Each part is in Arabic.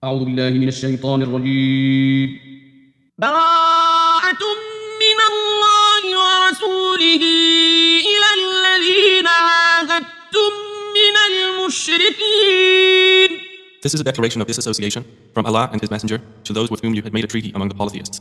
أعوذ بالله من الشيطان الرجيم. براءة من الله ورسوله إلى الذين عاهدتم من المشركين. This is a declaration of disassociation from Allah and His Messenger to those with whom you had made a treaty among the polytheists.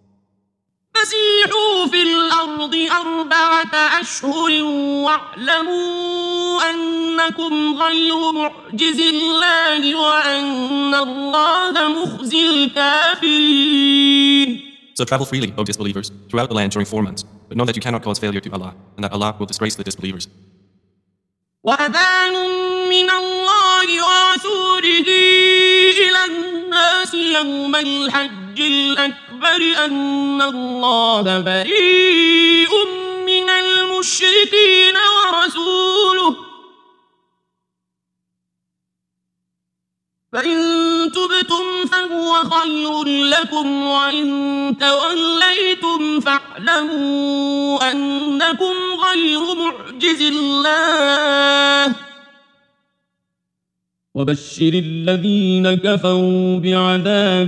فسيحوا في الأرض 4 أشهر واعلموا أنكم غير معجز الله وأن الله مخزي الكافرين. So travel freely, O disbelievers, throughout the land during 4 months, but know that you cannot cause failure to Allah, and that Allah will disgrace the disbelievers. وأذان من الله ورسوله إلى الناس يوم الحج الأكبر أن الله بريء من المشركين ورسوله فإن تبتم فهو خير لكم وإن توليتم فاعلموا أنكم غير معجز الله وبشر الذين كفروا بعذاب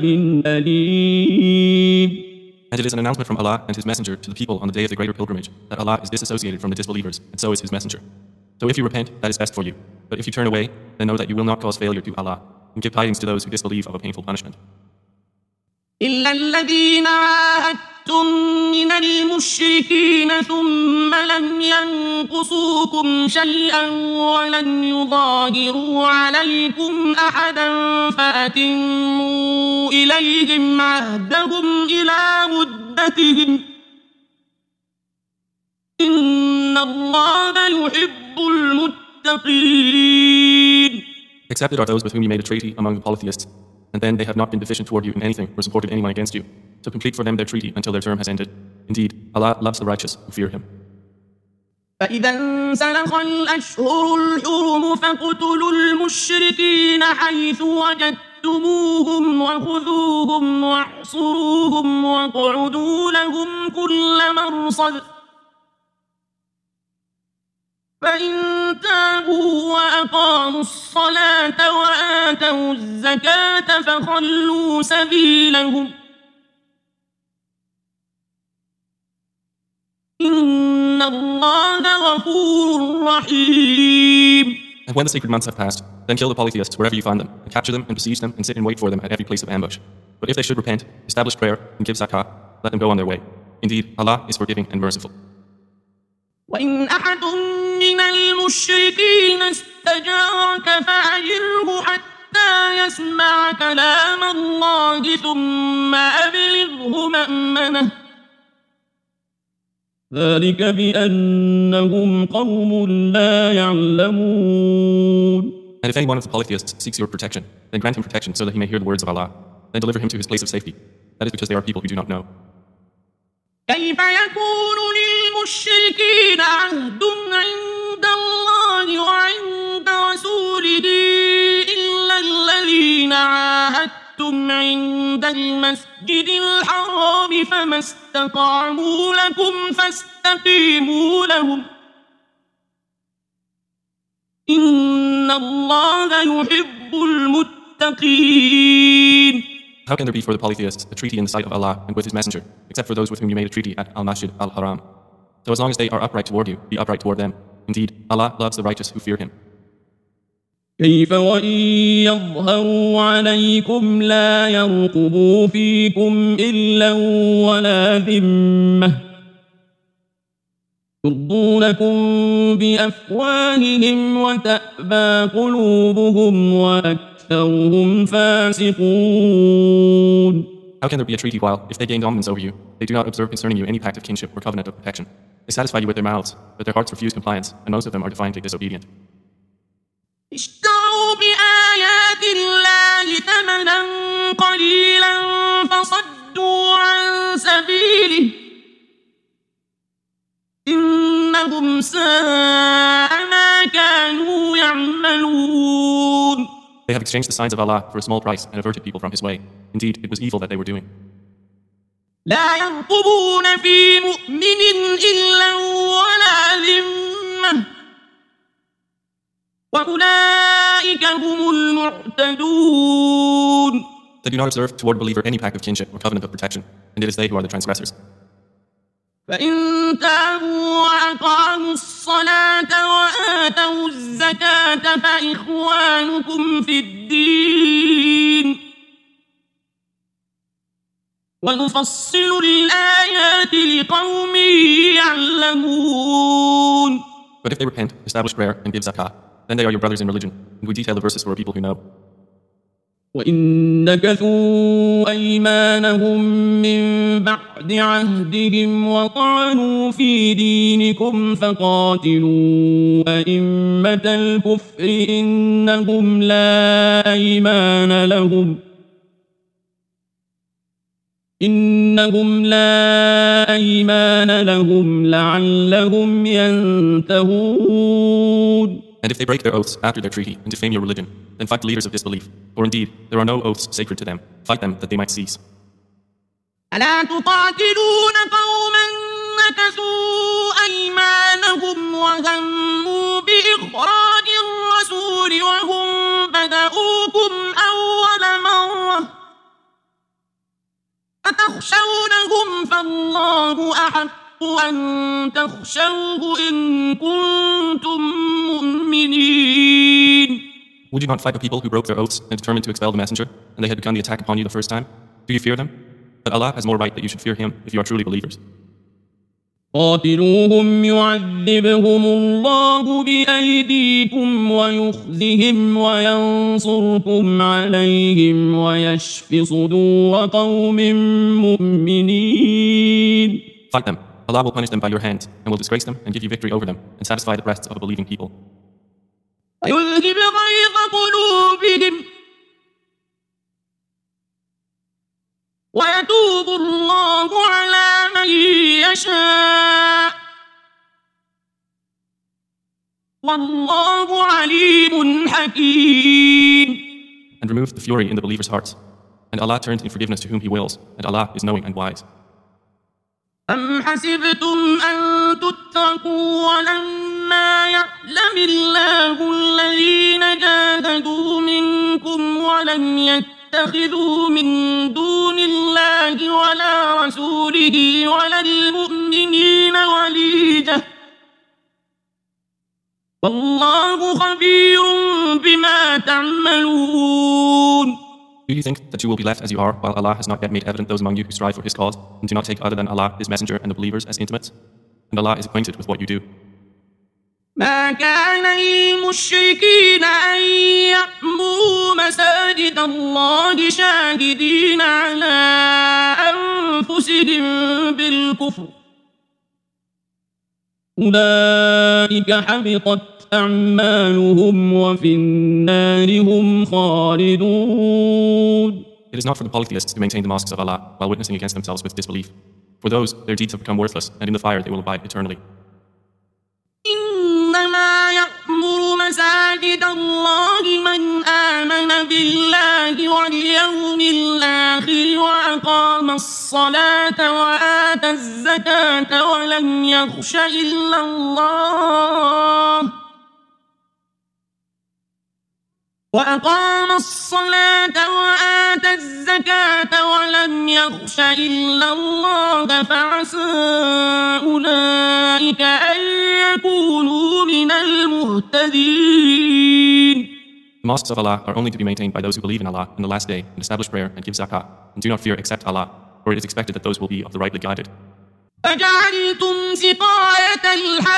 أليم. And it is an announcement from Allah and His Messenger to the people on the day of the greater pilgrimage that Allah is disassociated from the disbelievers, and so is His Messenger. So if you repent, that is best for you. But if you turn away, then know that you will not cause failure to Allah, and give tidings to those who disbelieve of a painful punishment. إلا الذين عاهدتم من المشركين ثم لم ينقصوكم شيئا ولن يظاهروا عليكم أحدا فأتموا إليهم عهدهم إلى مدتهم إن الله يحب المتقين. Accepted are those with whom you made a treaty among the polytheists, and then they have not been deficient toward you in anything or supported anyone against you. So complete for them their treaty until their term has ended. Indeed, Allah loves the righteous who fear Him. فإذا انسلخ الأشهر الحرم فاقتلوا المشركين حيث وجدتموهم وخذوهم واحصروهم واقعدوا لهم كل مرصد فإن تابوا وأقاموا الصلاة وآتوا الزكاة فخلوا سبيلهم إن الله غفور رحيم. And when the sacred months have passed, then kill the polytheists wherever you find them, and capture them and besiege them and sit in wait for them at every place of ambush. But if they should repent, establish prayer, and give zakah, let them go on their way. Indeed, Allah is forgiving and merciful. وإن أحد من المشركين استجارك فأجره حتى يسمع كلام الله ثم أبلغه مأمنه ذلك بأنهم قوم لا يعلمون. And if any one of the polytheists seeks your protection, then grant him protection so that he may hear the words of Allah. Then deliver him to his place of safety. That is because they are people who do not know. كيف يكون للمشركين عهد عند الله وعند رسوله إلا الذين عاهدتم عند المسجد الحرام فما استطعموا لكم فاستقيموا لهم إن الله يحب المتقين. How can there be for the polytheists a treaty in the sight of Allah and with His Messenger, except for those with whom you made a treaty at Al-Masjid Al-Haram? So as long as they are upright toward you, be upright toward them. Indeed, Allah loves the righteous who fear Him. كيف وإن يظهروا عليكم لا يرقبوا فيكم إلا ولا ذمة يرضونكم بأفواههم وتأبى قلوبهم وأكثرهم فاسقون. How can there be a treaty while, if they gain dominance over you, they do not observe concerning you any pact of kinship or covenant of protection? They satisfy you with their mouths, but their hearts refuse compliance, and most of them are defiantly disobedient. اشتروا بآيات الله ثمنا قليلا فصدوا عن سبيله إنهم ساء ما كانوا يعملون. They have exchanged the signs of Allah for a small price and averted people from His way. Indeed, it was evil that they were doing. لا يرقبون في مؤمن إلا ولا ذمة وأولئك هم المعتدون. They do not observe toward a believer any pact of kinship or covenant of protection, and it is they who are the transgressors. فإن تابوا وأقاموا الصلاة وآتوا الزكاة فإخوانكم في الدين ونفصل الآيات لقوم يعلمون. But if they repent, establish prayer, and give zakah, then they are your brothers in religion, and we detail the verses for a people who know. وإن نكثوا أيمانهم من بعد عهدهم وطعنوا في دينكم فقاتلوا أئمة الكفر إنهم لا أيمان لهم لعلهم ينتهون. And if they break their oaths after their treaty and defame your religion, then fight the leaders of disbelief. Or indeed, there are no oaths sacred to them. Fight them that they might cease. ألا تقاتلون قوما نكثوا أيمانهم وهموا بإخراج الرسول وهم بدؤوكم أول مرة أتخشونهم فالله أحق أن تخشوه إن كنتم مؤمنين. Would you not fight the people who broke their oaths and determined to expel the messenger, and they had begun the attack upon you the first time? Do you fear them? But Allah has more right that you should fear Him if you are truly believers. قاتلوهم يعذبهم الله بأيديكم ويخزهم وينصركم عليهم ويشف صدور قوم مؤمنين. Fight them. Allah will punish them by your hand, and will disgrace them and give you victory over them, and satisfy the breasts of a believing people. ويذهب غيظ قلوبهم ويتوب الله على من يشاء والله عليم حكيم. And remove the fury in the believers' hearts. And Allah turns in forgiveness to whom He wills, and Allah is knowing and wise. أم حسبتم أن تتركوا ولما يعلم الله الذين جاهدوا منكم ولم يتخذوا من دون الله ولا رسوله ولا المؤمنين وليجة والله خبير بما تعملون. Do you think that you will be left as you are, while Allah has not yet made evident those among you who strive for His cause, and do not take other than Allah, His Messenger, and the believers as intimates? And Allah is acquainted with what you do. ما كان للمشركين أن يأمروا مساجد الله شاهدين على أنفسهم بالكفر أولئك حبطت أعمالهم وفي النار هم خالدون. It is not for the polytheists to maintain the mosques of Allah while witnessing against themselves with disbelief. For those, their deeds have become worthless, and in the fire they will abide eternally. إنما يأمر مساجد الله من آمن بالله واليوم الآخر وأقام الصلاة وآتى الزكاة ولم يخش إلا الله فعسى أولئك أن يكونوا من المهتدين. The mosques of Allah are only to be maintained by those who believe in Allah in the last day and establish prayer and give zakah, and do not fear except Allah, for it is expected that those will be of the rightly guided. أجعلتم سقاية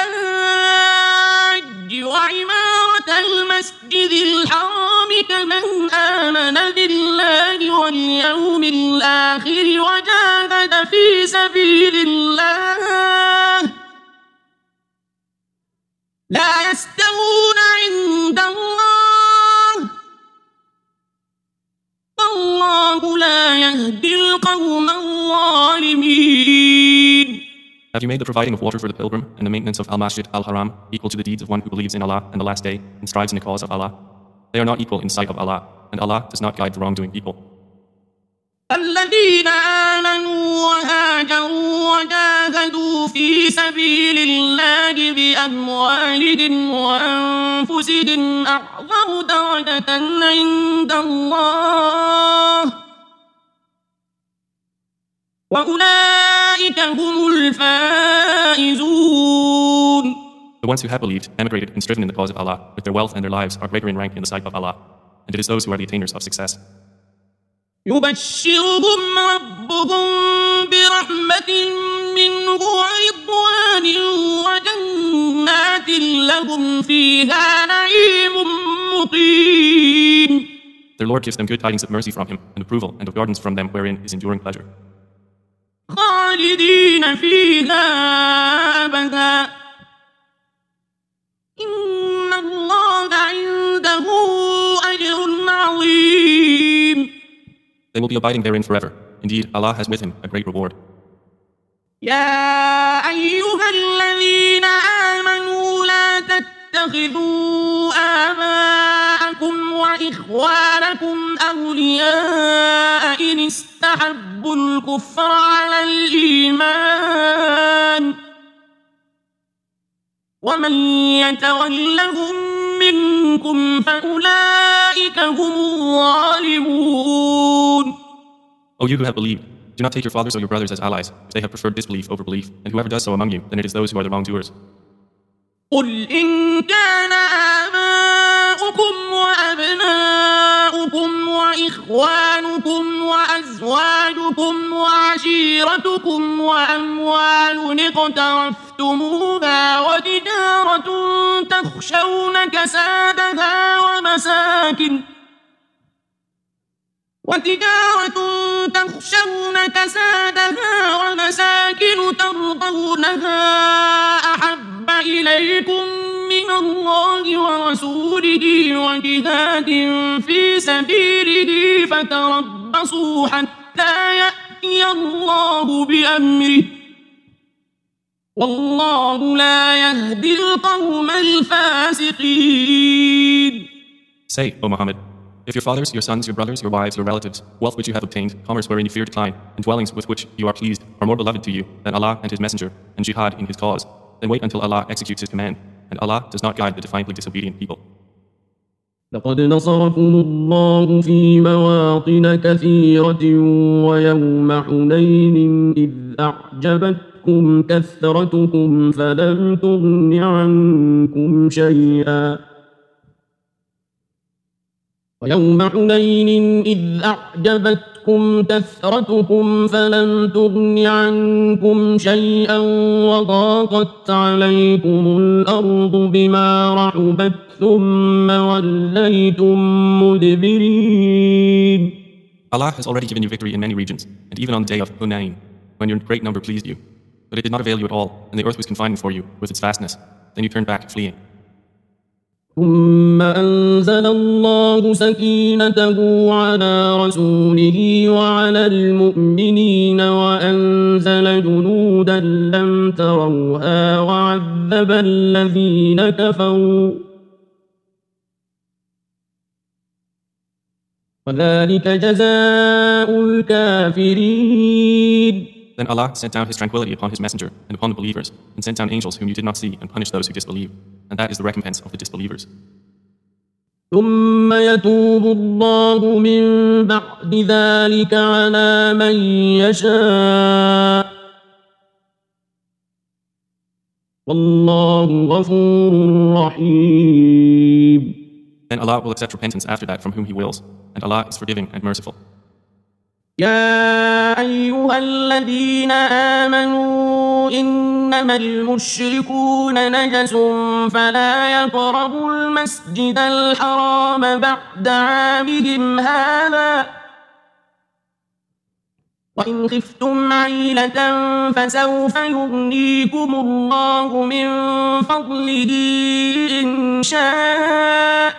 الحاج وعمارة المسجد الحرام كمن آمن بالله واليوم الآخر وجاهد في سبيل الله لا يستوون عند الله والله لا يهدي القوم الظالمين. Have you made the providing of water for the pilgrim and the maintenance of Al-Masjid Al-Haram equal to the deeds of one who believes in Allah and the last day and strives in the cause of Allah? They are not equal in sight of Allah, and Allah does not guide the wrongdoing people. الذين آمنوا وهاجروا وجاهدوا في سبيل الله بأموالهم وأنفسهم أعظم درجة عند الله وأولئك هم الفائزون. The ones who have believed, emigrated, and striven in the cause of Allah, with their wealth and their lives, are greater in rank in the sight of Allah. And it is those who are the attainers of success. يبشرهم ربهم برحمة منه ورضوان وجنات لهم فيها نعيم مقيم. Their Lord gives them good tidings of mercy from Him, and approval, and of gardens from them wherein is enduring pleasure. خالدين فيها أبدا إن الله عنده أجر عظيم. They will be abiding therein forever. Indeed, Allah has with Him a great reward. يا أيها الذين آمنوا لا تتخذوا آباءكم وإخوانكم أولياء إن استحبوا الكفر على الإيمان ومن يتولهم منكم فأولئك هم الظالمون. O you who have believed, do not take your fathers or your brothers as allies, if they have preferred disbelief over belief, and whoever does so among you, then it is those who are the wrongdoers. قل إن كان آباؤكم وأبناؤكم وإخوانكم وأزواجكم وعشيرتكم وأموال اقترفتموها وتجارة تخشون كسادها ومساكن ترضونها أحب إليكم من الله ورسوله وجهاد في سبيله فتربصوا حتى يأتي الله بأمره والله لا يهدي القوم الفاسقين. Say, O Muhammad, if your fathers, your sons, your brothers, your wives, your relatives, wealth which you have obtained, commerce wherein you fear decline, and dwellings with which you are pleased, are more beloved to you than Allah and His Messenger, and jihad in His cause, then wait until Allah executes His command, and Allah does not guide the defiantly disobedient people. لقد نصركم الله في مواطن كثيرة ويوم حنين إذ أعجبتكم كثرتكم فلم تغن عنكم شيئا وضاقت عليكم الأرض بما رحبت ثم وليتم مدبرين. Allah has already given you victory in many regions, and even on the day of Hunayn, when your great number pleased you. But it did not avail you at all, and the earth was confining for you with its vastness. Then you turned back, fleeing. ثم أنزل الله سكينته على رسوله وعلى المؤمنين وأنزل جنودا لم تروها وعذب الذين كفروا وذلك جزاء الكافرين. Then Allah sent down His tranquility upon His messenger and upon the believers, and sent down angels whom you did not see, and punished those who disbelieve. And that is the recompense of the disbelievers. ثم يتوب الله من بعد ذلك على من يشاء والله غفور رحيم. Then Allah will accept repentance after that from whom He wills, and Allah is forgiving and merciful. يا أيها الذين آمنوا إنما المشركون نجس فلا يقربوا المسجد الحرام بعد عامهم هذا وإن خفتم عيلة فسوف يغنيكم الله من فضله إن شاء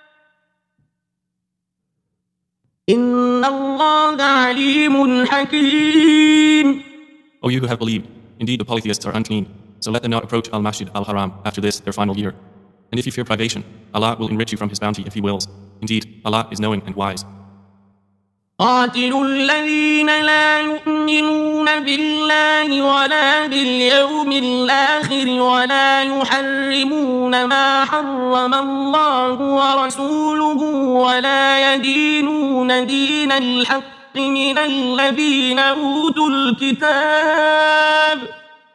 إن الله عليم حكيم. O you who have believed, indeed the polytheists are unclean, so let them not approach Al-Masjid Al-Haram after this their final year. And if you fear privation, Allah will enrich you from His bounty if He wills. Indeed, Allah is knowing and wise. قاتلوا الذين لا يؤمنون بالله ولا باليوم الآخر ولا يحرمون ما حرم الله ورسوله ولا يدينون دين الحق من الذين أوتوا الكتاب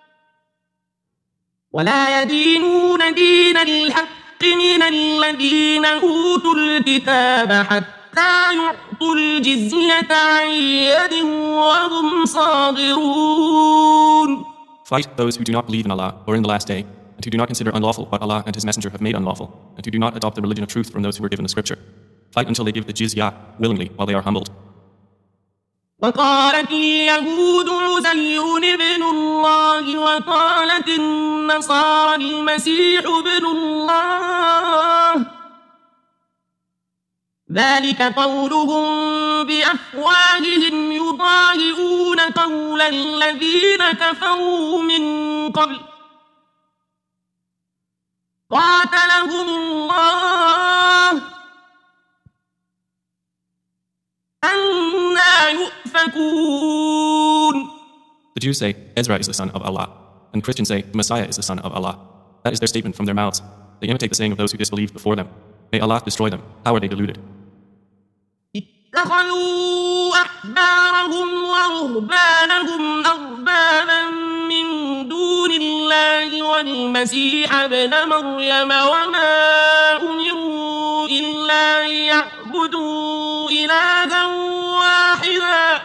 ولا يدينون دين الحق من الذين أوتوا الكتاب حتى يعطوا الجزية عن يد وهم صاغرون. Fight those who do not believe in Allah or in the last day, and who do not consider unlawful what Allah and His Messenger have made unlawful, and who do not adopt the religion of truth from those who were given the scripture. Fight until they give the jizya willingly while they are humbled. وقالت اليهود عزير ابن الله وقالت النصارى المسيح ابن الله ذلك قولهم بأفواههم يضاهئون قول الذين كفروا من قبل قاتلهم الله أنى يؤفكون. The Jews say, Ezra is the son of Allah, and Christians say, the Messiah is the son of Allah. That is their statement from their mouths. They imitate the saying of those who disbelieved before them. May Allah destroy them. How are they deluded? اتخذوا أحبارهم ورهبانهم أربابا من دون الله والمسيح ابن مريم وما أمروا إلا ليعبدوا إلها واحدا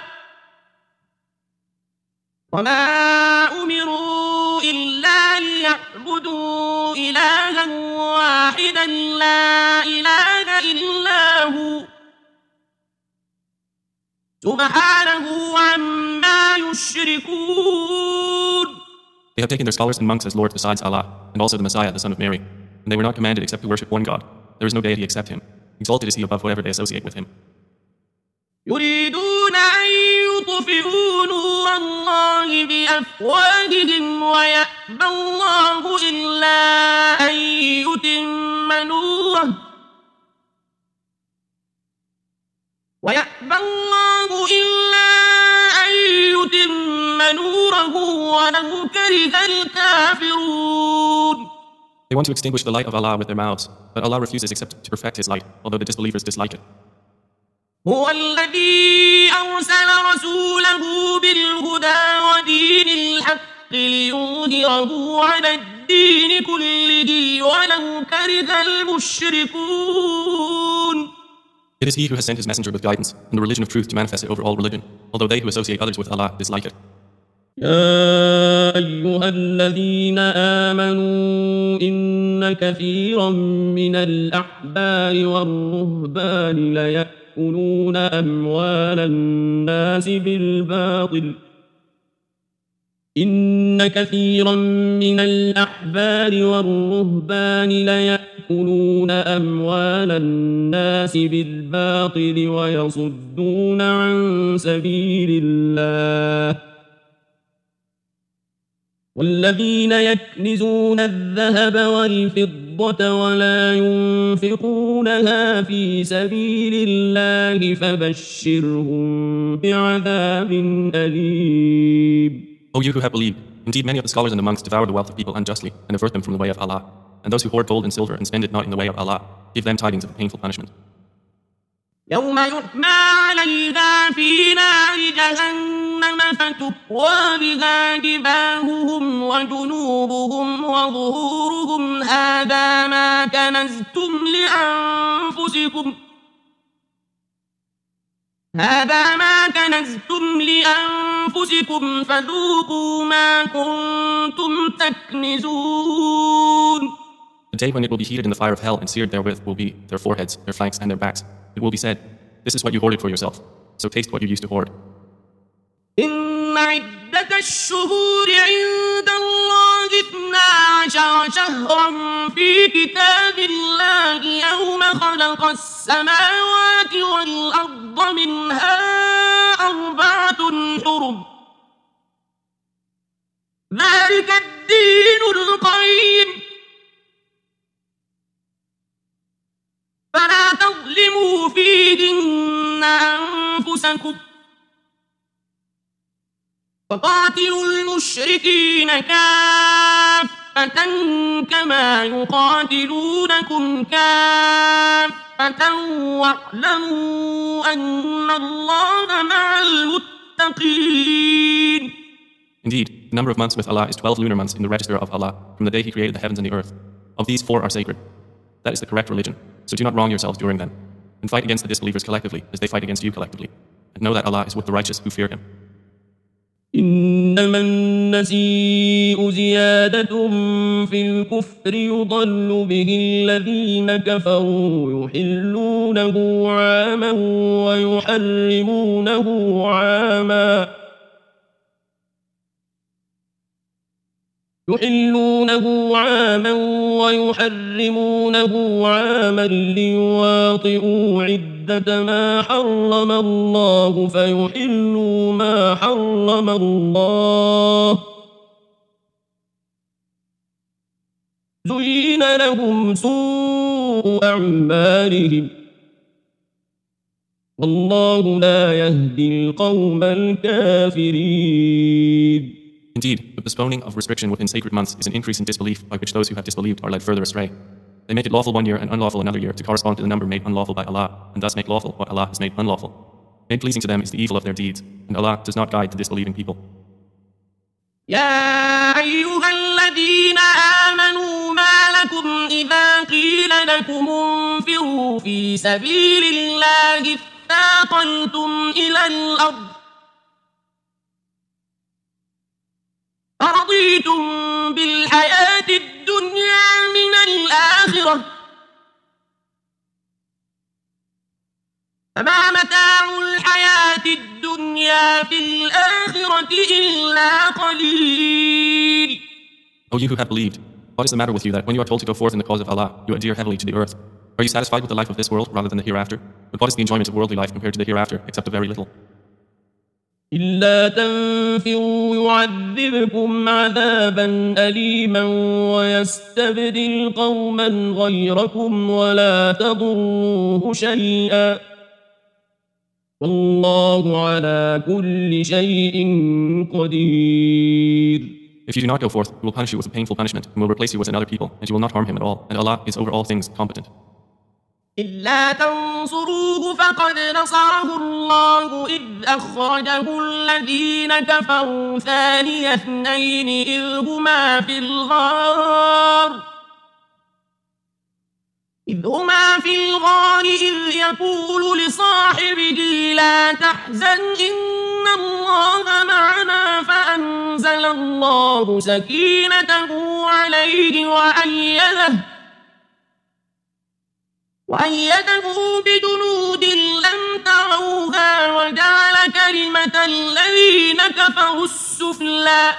لا إله إلا هو سبحانه عما يشركون. They have taken their scholars and monks as Lord besides Allah, and also the Messiah, the son of Mary, and they were not commanded except to worship one God. There is no deity except Him. Exalted is He above whatever they associate with Him. يريدون أن يطفئوا نور الله بأفواههم ويأبى الله إلا أن يتم نوره ولو كره الكافرون. They want to extinguish the light of Allah with their mouths, but Allah refuses except to perfect His light, although the disbelievers dislike it. هو الذي أرسل رسوله بالهدى ودين الحق ليظهره على الدين كله ولو كره المشركون. It is He who has sent His messenger with guidance and the religion of truth to manifest it over all religion, although they who associate others with Allah dislike it. يا أيها الذين آمنوا إن كثيرا من الأحبار والرهبان ليأكلون أموال الناس بالباطل إن كثيرا من الأحبار والرهبان ليأكلون أموال الناس بالباطل ويصدون عن سبيل الله والذين يكنزون الذهب والفضة ولا ينفقونها في سبيل الله فبشرهم بعذاب أليم. O you who have believed, indeed many of the scholars and the monks devour the wealth of people unjustly and avert them from the way of Allah. And those who hoard gold and silver and spend it not in the way of Allah, give them tidings of a painful punishment. يوم يحمى عليها في نار جهنم فتكوى بها جباههم وجنوبهم وظهورهم هذا ما كنزتم لأنفسكم فذوقوا ما كنتم تكنزون. The day when it will be heated in the fire of hell and seared therewith will be their foreheads, their flanks, and their backs. It will be said, this is what you hoarded for yourself, so taste what you used to hoard. إن عدة الشهور عند الله 12 شهرا في كتاب الله يوم خلق السماوات والأرض منها 4 حرم ذلك الدين القيم فلا تظلموا فيهن أنفسكم وقاتلوا المشركين كافة كما يقاتلونكم كافة واعلموا أن الله مع المتقين. Indeed, the number of months with Allah is 12 lunar months in the register of Allah from the day He created the heavens and the earth. Of these, 4 are sacred. That is the correct religion. So do not wrong yourselves during them, and fight against the disbelievers collectively as they fight against you collectively. And know that Allah is with the righteous who fear Him. إنما النسيء زيادة في الكفر يضل به الذين كفروا يحلونه عاما ويحرمونه عاما ليواطئوا عدة ما حرم الله فيحلوا ما حرم الله زين لهم سوء أعمالهم والله لا يهدي القوم الكافرين. Indeed, the postponing of restriction within sacred months is an increase in disbelief by which those who have disbelieved are led further astray. They make it lawful one year and unlawful another year to correspond to the number made unlawful by Allah, and thus make lawful what Allah has made unlawful. Made pleasing to them is the evil of their deeds, and Allah does not guide the disbelieving people. يا أيها الذين آمنوا ما لكم إذا قيل لكم انفروا في سبيل الله اثاقلتم إلى الأرض أرضيتم بالحياة الدنيا من الآخرة فما متاع الحياة الدنيا في الآخرة إلا قليل. O you who have believed, what is the matter with you that when you are told to go forth in the cause of Allah, you adhere heavily to the earth? Are you satisfied with the life of this world rather than the hereafter? But what is the enjoyment of worldly life compared to the hereafter, except a very little? إلا تنفروا يعذبكم عذابا أليما ويستبدل قوما غيركم ولا تضروه شيئا والله على كل شيء قدير. If you do not go forth, He will punish you with a painful punishment and will replace you with another people, and you will not harm him at all, and Allah is over all things competent. إلا تنصروه فقد نصره الله إذ أخرجه الذين كفروا ثاني اثنين إذ هما في الغار إذ يقول لصاحبه لا تحزن إن الله معنا فأنزل الله سكينته عليه وأيده بجنود لم تروها وجعل كلمة الذين كفروا السفلى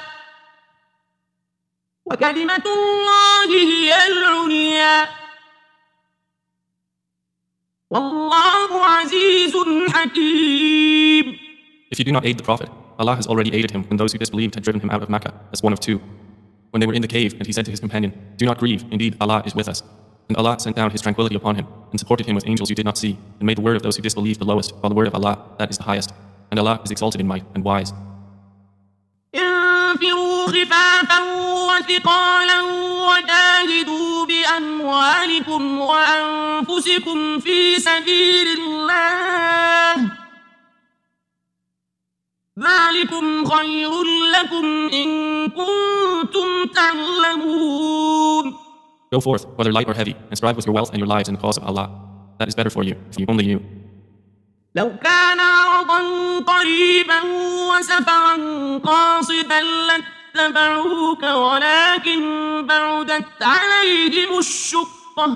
وكلمة الله هي العليا والله عزيز حكيم. If you do not aid the Prophet, Allah has already aided him when those who disbelieved had driven him out of Makkah as one of two. When they were in the cave, and he said to his companion, "Do not grieve, indeed Allah is with us." And Allah sent down His tranquility upon him, and supported him with angels you did not see, and made the word of those who disbelieved the lowest, while the word of Allah, that is the highest. And Allah is exalted in might and wise. انفروا خفافا وثقالا وجاهدوا بأموالكم وأنفسكم في سبيل الله ذلكم خير لكم إن كنتم تعلمون. Go forth, whether light or heavy, and strive with your wealth and your lives in the cause of Allah. That is better for you, if you only knew. لو كان عرضا قريبا وسفرا قاصدا لاتبعوك ولكن بعدت عليهم الشقة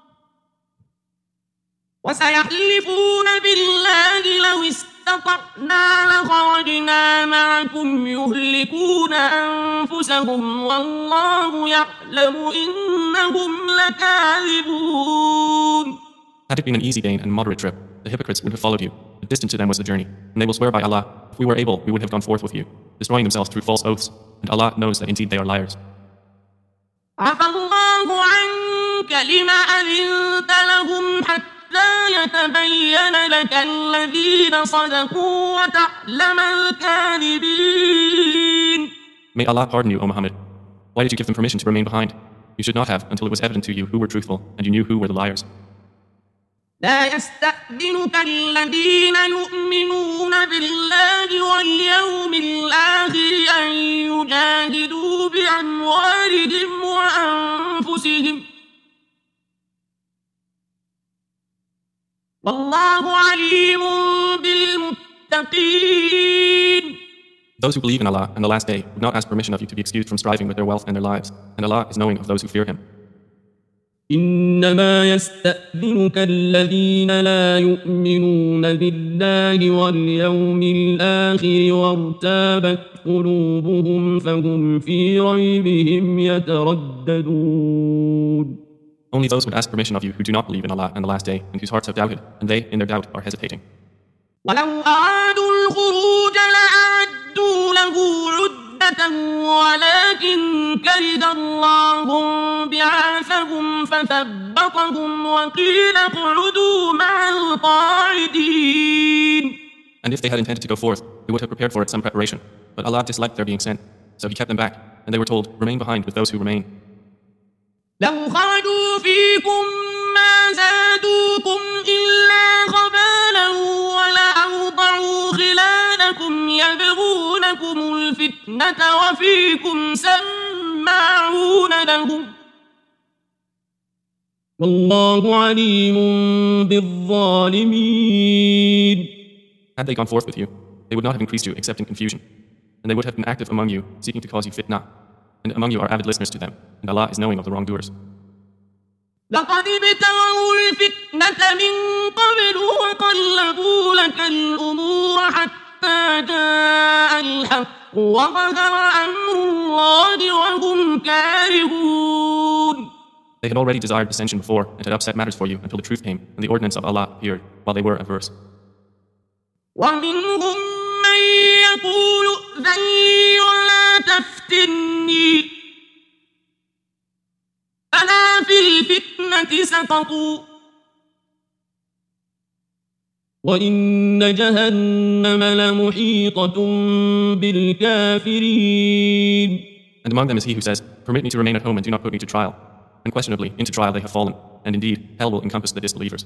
وسيحلفون بالله لو استطعنا لخرجنا معكم يهلكون أنفسهم والله يعلم إنهم لكاذبون. Had it been an easy gain and moderate trip, the hypocrites would have followed you. But distant to them was the journey, and they will swear by Allah, if we were able, we would have gone forth with you, destroying themselves through false oaths, and Allah knows that indeed they are liars. عفى الله عنك لما أذنت لهم حتى يتبين لك الذين صدقوا وتعلم الكاذبين. May Allah pardon you, O Muhammad. Why did you give them permission to remain behind? You should not have until it was evident to you who were truthful, and you knew who were the liars. لا يستأذنك الذين يؤمنون بالله واليوم والله عليم بالمتقين. Those who believe in Allah and the last day would not ask permission of you to be excused from striving with their wealth and their lives, and Allah is knowing of those who fear Him. إنما يستأذنك الذين لا يؤمنون بالله واليوم الآخر وارتابت قلوبهم فهم في ريبهم يترددون. Only those would ask permission of you who do not believe in Allah and the last day, and whose hearts have doubted, and they, in their doubt, are hesitating. ولو أرادوا الخروج لأعدوا له عدة ولكن كره الله بعاثهم فثبطهم وقيل اقعدوا مع القاعدين. And if they had intended to go forth, they would have prepared for it some preparation. But Allah disliked their being sent, so He kept them back, and they were told, remain behind with those who remain. لو خرجوا فيكم ما زادوكم إلا خبالا ولأوضعوا خلالكم يبغونكم الفتنة وفيكم سماعون لهم والله عليم بالظالمين. Had they gone forth with you, they would not have increased you except in confusion, and they would have been active among you, seeking to cause you fitna. And among you are avid listeners to them, and Allah is knowing of the wrongdoers. لقد ابتغوا الفتنة من قبل وقلبوا لك الأمور حتى جاء الحق وظهر أمر الله وهم كارهون. They had already desired dissension before, and had upset matters for you until the truth came, and the ordinance of Allah appeared, while they were averse. ومنهم من يقول ائذن لي ولا تفتني ألا في الفتنة سقطوا وإن جهنم لمحيطة بالكافرين. And among them is he who says, permit me to remain at home and do not put me to trial. Unquestionably, into trial they have fallen, and indeed, hell will encompass the disbelievers.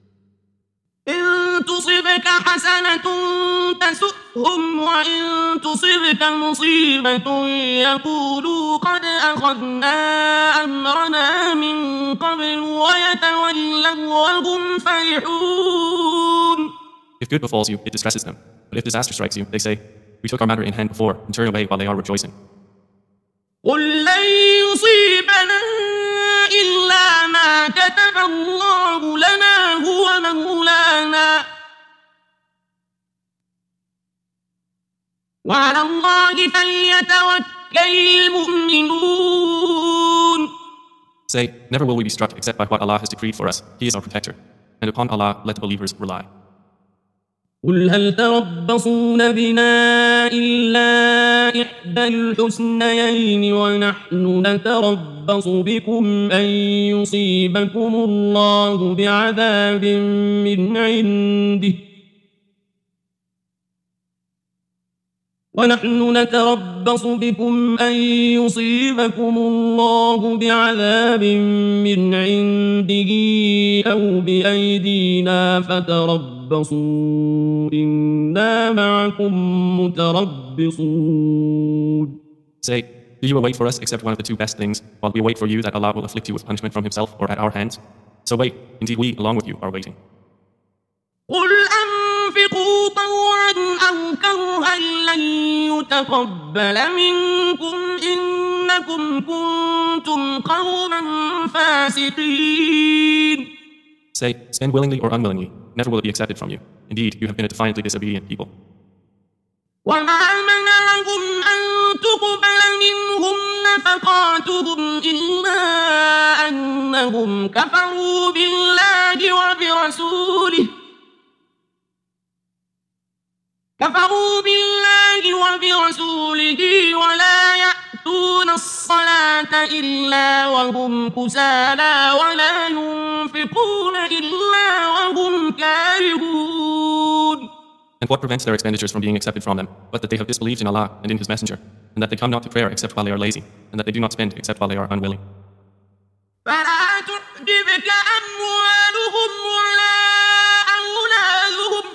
إن تصبك حسنة تسؤهم وإن تصبك مصيبة يقولوا قد أخذنا أمرنا من قبل ويتولوا وهم فرحون. If good befalls you, it distresses them. But if disaster strikes you, they say, we took our matter in hand before, and turn away while they are rejoicing. قل لن يصيبنا إلا ما كتب الله لنا هو مولانا وعلى الله فليتوكل المؤمنون. Say, never will we be struck except by what Allah has decreed for us. He is our protector. And upon Allah, let the believers rely. قل هل تربصون بنا إلا إحدى الحسنيين ونحن نتربص بكم أن يصيبكم الله بعذاب من عنده ونحن نتربص بكم أن يصيبكم الله بعذاب من عنده أو بأيدينا فتربصوا إنا معكم متربصون. Say, do you await for us except one of the two best things, while we await for you that Allah will afflict you with punishment from Himself or at our hands? So wait, indeed we, along with you, are waiting. قل أنفقوا طوعا أو كرها لن يتقبل منكم إنكم كنتم قوما فاسقين. Say, spend willingly or unwillingly, never will it be accepted from you. Indeed, you have been a defiantly disobedient people. وما منعهم أن تقبل منهم نفقاتهم إلا أنهم كفروا بالله وبرسوله ولا يأتون الصلاة إلا وهم كسالى ولا ينفقون إلا وهم كارهون. And what prevents their expenditures from being accepted from them, but that they have disbelieved in Allah and in His Messenger, and that they come not to prayer except while they are lazy, and that they do not spend except while they are unwilling. فلا تعجبك أموالهم ولا أولادهم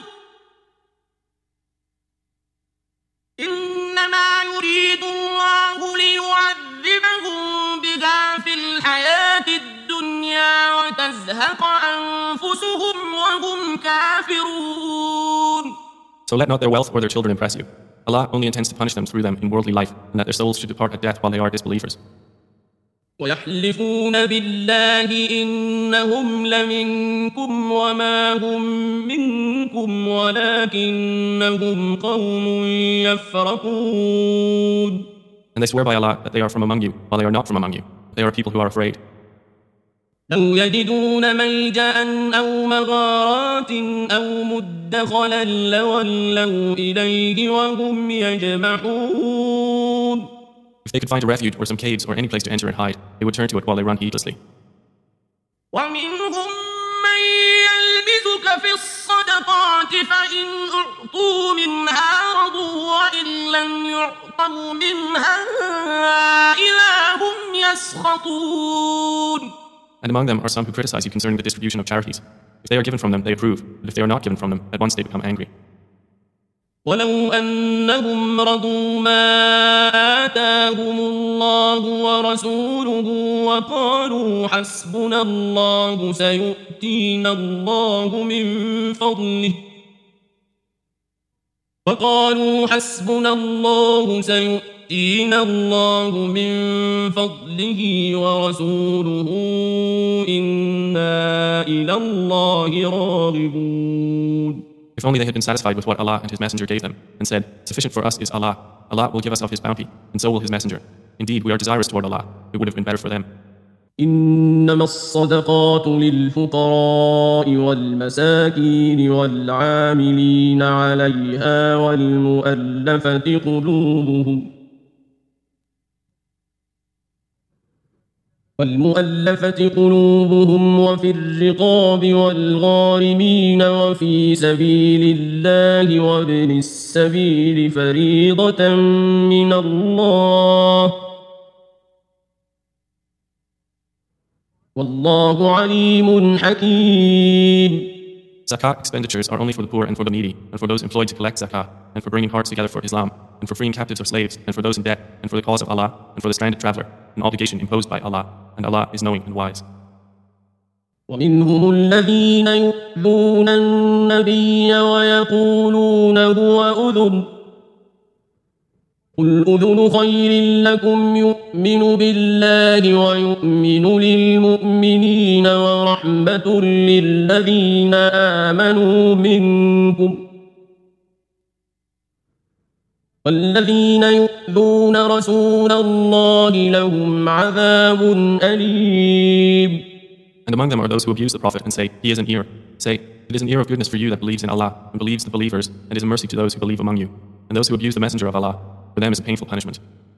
إنما يريد الله ليعذبهم بها في الحياة الدنيا وتزهق أنفسهم وهم كافرون. So let not their wealth or their children impress you. Allah only intends to punish them through them in worldly life, and that their souls should depart at death while they are disbelievers. ويحلفون بالله إنهم لمنكم وما هم منكم ولكنهم قوم يفرقون. And they swear by Allah that they are from among you, while they are not from among you. They are people who are afraid. لو يجدون ملجأ أو مغارات أو مدخلا لولوا إليه وهم يجمحون. If they could find a refuge or some caves or any place to enter and hide, they would turn to it while they run heedlessly. ومنهم من يلبسك في الصدقات فإن أعطوا منها رضوا وإن لم يعطوا منها إذا هم يسخطون. And among them are some who criticize you concerning the distribution of charities. If they are given from them, they approve, but if they are not given from them, at once they become angry. ولو أنهم رضوا ما آتاهم الله ورسوله وقالوا حسبنا الله سيؤتينا الله من فضله ورسوله إنا إلى الله راغبون. If only they had been satisfied with what Allah and His Messenger gave them, and said, sufficient for us is Allah. Allah will give us of His bounty, and so will His Messenger. Indeed, we are desirous toward Allah. It would have been better for them. إنما الصدقات للفقراء والمساكين والعاملين عليها والمؤلفة قلوبهم وفي الرقاب والغارمين وفي سبيل الله وابن السبيل فريضة من الله والله عليم حكيم. Zakah expenditures are only for the poor and for the needy, and for those employed to collect zakah, and for bringing hearts together for Islam, and for freeing captives of slaves, and for those in debt, and for the cause of Allah, and for the stranded traveler, an obligation imposed by Allah, and Allah is knowing and wise. ومنهم الذين يؤذون النبي ويقولون هو أذن قل أذن خير لكم يؤمن بالله ويؤمن للمؤمنين ورحمة للذين آمنوا منكم والذين يؤذون رسول الله لهم عذاب أليم. And among them are those who abuse the Prophet and say, he is an ear. Say, it is an ear of goodness for you that believes in Allah and believes the believers, and is a mercy to those who believe among you. And those who abuse the Messenger of Allah, for them is a painful punishment.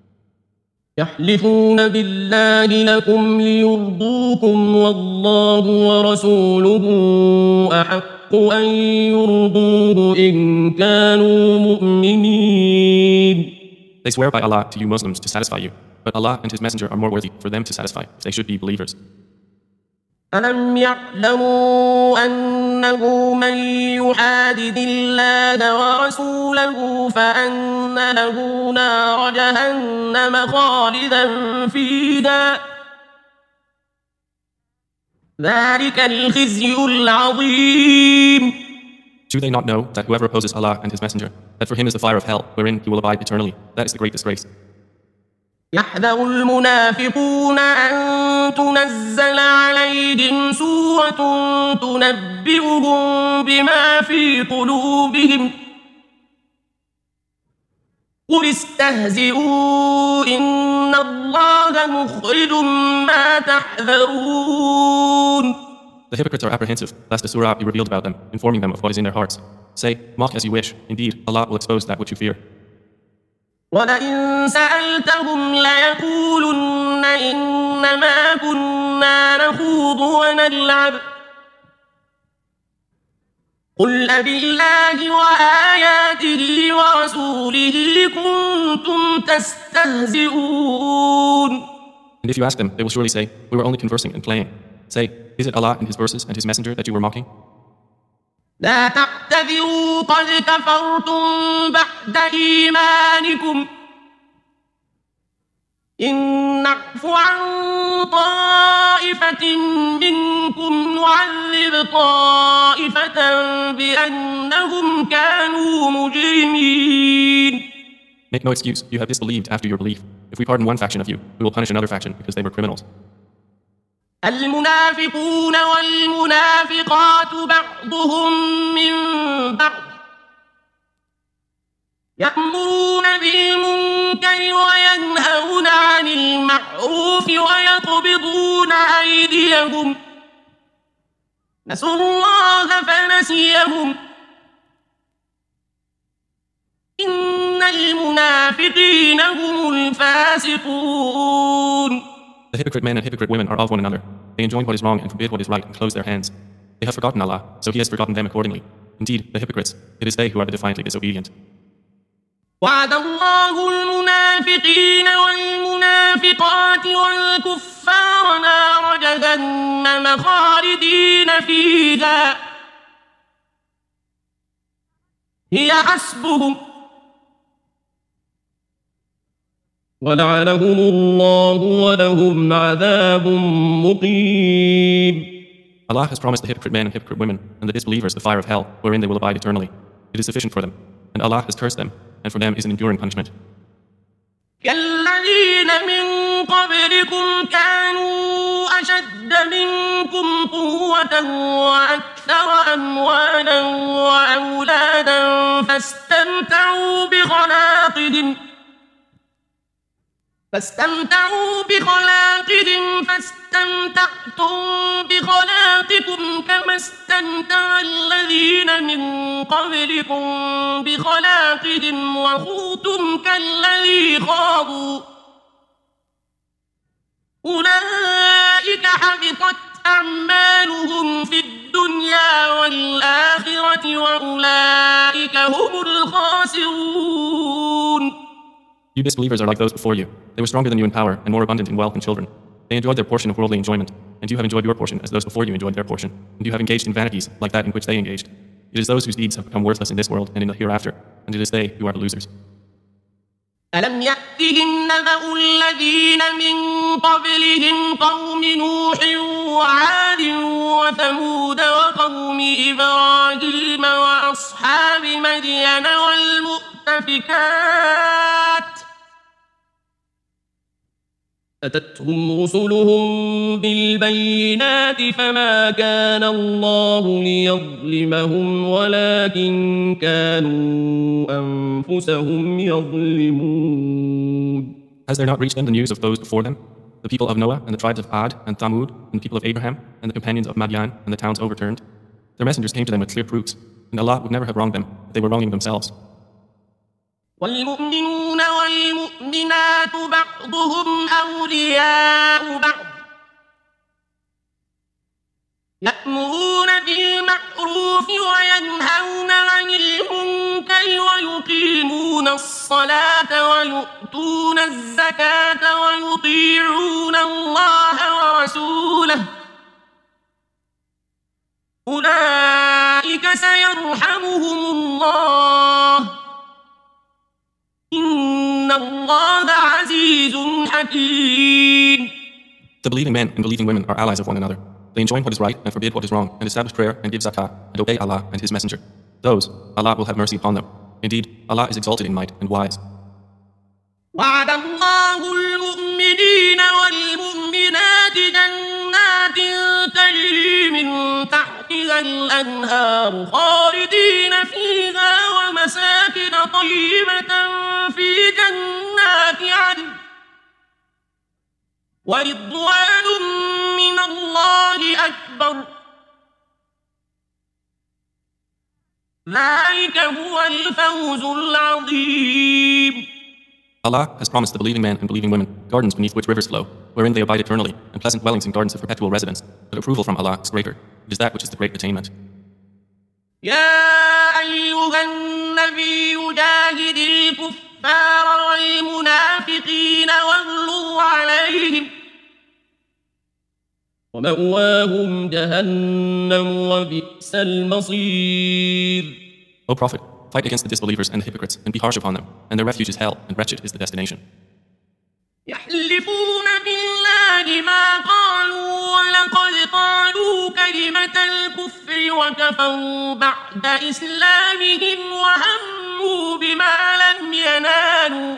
يحلفون بالله لكم ليرضوكم والله ورسوله أحق أن يرضوه إن كانوا مؤمنين. They swear by Allah to you Muslims to satisfy you, but Allah and His Messenger are more worthy for them to satisfy if they should be believers. ألم يعلموا أنه من يحادد الله ورسوله فأن له نار جهنم خالدا فيها ذلك الخزي العظيم. Do they not know that whoever opposes Allah and His Messenger, that for him is the fire of hell, wherein he will abide eternally? That is the great disgrace. يحذر المنافقون أن تنزل عليهم سورة تنبئهم بما في قلوبهم قل استهزئوا إن الله مخرج ما تحذرون. The hypocrites are apprehensive lest a surah be revealed about them, informing them of what is in their hearts. Say, mock as you wish. Indeed, Allah will expose that which you fear. ولئن سألتهم ليقولن إنما كنا نخوض ونلعب قل أبالله وآياته ورسوله كنتم تستهزئون. And if you ask them, they will surely say, we were only conversing and playing. Say, is it Allah and His verses and His Messenger that you were mocking? لا تعتذروا قد كفرتم بعد إيمانكم إن نعف عن طائفة منكم نعذب طائفة بأنهم كانوا مجرمين. Make no excuse, you have disbelieved after your belief. If we pardon one faction of you, we will punish another faction because they were criminals. المنافقون والمنافقات بعضهم من بعض يأمرون بالمنكر وينهون عن المعروف ويقبضون أيديهم نسوا الله فنسيهم إن المنافقين هم الفاسقون. The hypocrite men and hypocrite women are of one another. They enjoin what is wrong and forbid what is right and close their hands. They have forgotten Allah, so He has forgotten them accordingly. Indeed, the hypocrites, it is they who are the defiantly disobedient. وعد الله المنافقين والمنافقات والكفار نار جهنم خالدين فيها هي حسبهم ولعنهم الله ولهم عذاب مقيم. Allah has promised the hypocrite men and hypocrite women and the disbelievers the fire of hell, wherein they will abide eternally. It is sufficient for them, and Allah has cursed them, and for them is an enduring punishment. كالذين من قبلكم كانوا أشد منكم قوة وأكثر أموالا وأولادا فاستمتعوا بخلاقهم فاستمتعتم بخلاقكم كما استمتع الذين من قبلكم بخلاقهم وخوضتم كالذي خاضوا أولئك حبطت أعمالهم في الدنيا والآخرة وأولئك هم الخاسرون. You disbelievers are like those before you. They were stronger than you in power and more abundant in wealth and children. They enjoyed their portion of worldly enjoyment, and you have enjoyed your portion as those before you enjoyed their portion, and you have engaged in vanities like that in which they engaged. It is those whose deeds have become worthless in this world and in the hereafter, and it is they who are the losers. ألم يأتهم نبأ الذين من قبلهم قوم نوح وعاد وثمود وقوم إبراهيم وأصحاب مدين والمؤتفكات أتتهم رسلهم بالبينات فما كان الله ليظلمهم ولكن كانوا أنفسهم يظلمون. Has there not reached them the news of those before them? The people of Noah and the tribes of Ad and Thamud and the people of Abraham and the companions of Madian and the towns overturned? Their messengers came to them with clear proofs, and Allah would never have wronged them, but they were wronging themselves. والمؤمنون والمؤمنات بعضهم أولياء بعض يأمرون بالمعروف وينهون عن المنكر ويقيمون الصلاة ويؤتون الزكاة ويطيعون الله ورسوله أولئك سيرحمهم الله إن الله عزيز حكيم. The believing men and believing women are allies of one another. They enjoin what is right and forbid what is wrong, and establish prayer and give zakah, and obey Allah and His Messenger. Those, Allah will have mercy upon them. Indeed, Allah is exalted in might and wise. وعد الله المؤمنين والمؤمنات جنات تجري من تحتها الأنهار خالدين فيها ومساكن طيبة في جنات عدن ورضوان من الله أكبر ذلك هو الفوز العظيم. Allah has promised the believing men and believing women gardens beneath which rivers flow, wherein they abide eternally, and pleasant dwellings and gardens of perpetual residence. But approval from Allah is greater. It is that which is the great attainment. يا أيها النبي جاهد الكفار والمنافقين واغلظ عليهم ومأواهم جهنم وبئس المصير. O Prophet, fight against the disbelievers and the hypocrites, and be harsh upon them, and their refuge is hell, and wretched is the destination. يحلفون بالله ما قالوا ولقد قالوا كلمة الكفر وكفروا بعد إسلامهم وهموا بما لم ينالوا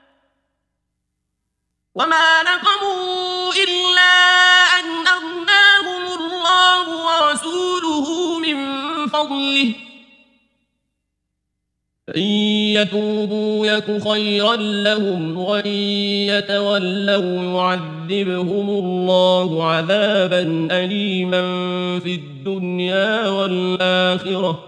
وما نقموا إلا أن أغناهم الله ورسوله من فضله فإن يتوبوا يك خيرا لهم وإن يتولوا يعذبهم الله عذابا أليما في الدنيا والآخرة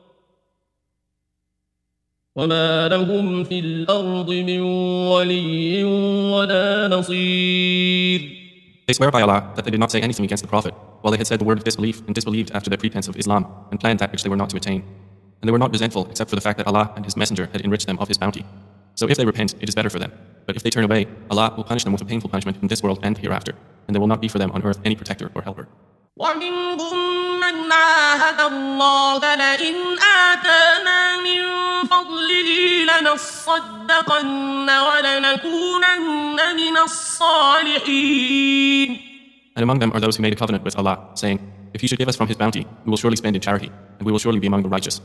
وما لهم في الأرض من ولي ولا نصير. They swear by Allah that they did not say anything against the Prophet, while they had said the word of disbelief and disbelieved after their pretense of Islam, and planned that which they were not to attain. And they were not resentful except for the fact that Allah and His Messenger had enriched them of His bounty. So if they repent, it is better for them. But if they turn away, Allah will punish them with a painful punishment in this world and hereafter, and there will not be for them on earth any protector or helper. ومنهم من عاهد الله لئن آتانا من فضله لنصدقن ولنكونن من الصالحين. And among them are those who made a covenant with Allah, saying, if He should give us from His bounty, we will surely spend in charity, and we will surely be among the righteous.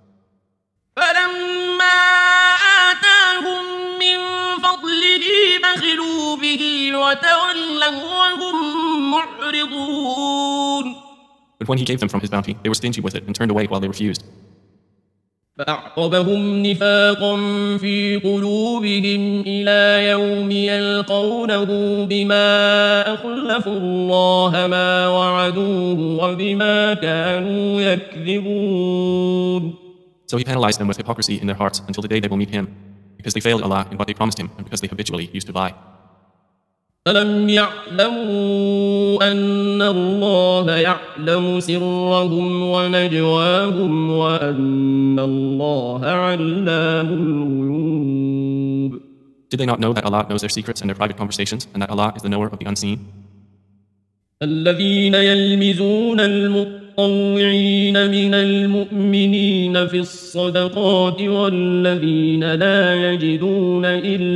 فلما آتاهم من فضله بخلوا به وتولوا وهم معرضون. But when He gave them from His bounty, they were stingy with it and turned away while they refused. فأعقبهم نفاقا في قلوبهم إلى يوم يلقونه بما أخلفوا الله ما وعدوه وبما كانوا يكذبون. So He penalized them with hypocrisy in their hearts until the day they will meet Him, because they failed Allah in what they promised Him and because they habitually used to lie. ألم يعلموا أن الله يعلم سرهم ونجواهم وأن الله علام الغيوب. Did they not know that Allah knows their secrets and their private conversations, and that Allah is the knower of the unseen? الذين يلمزون المطوعين من المؤمنين في الصدقات والذين لا يجدون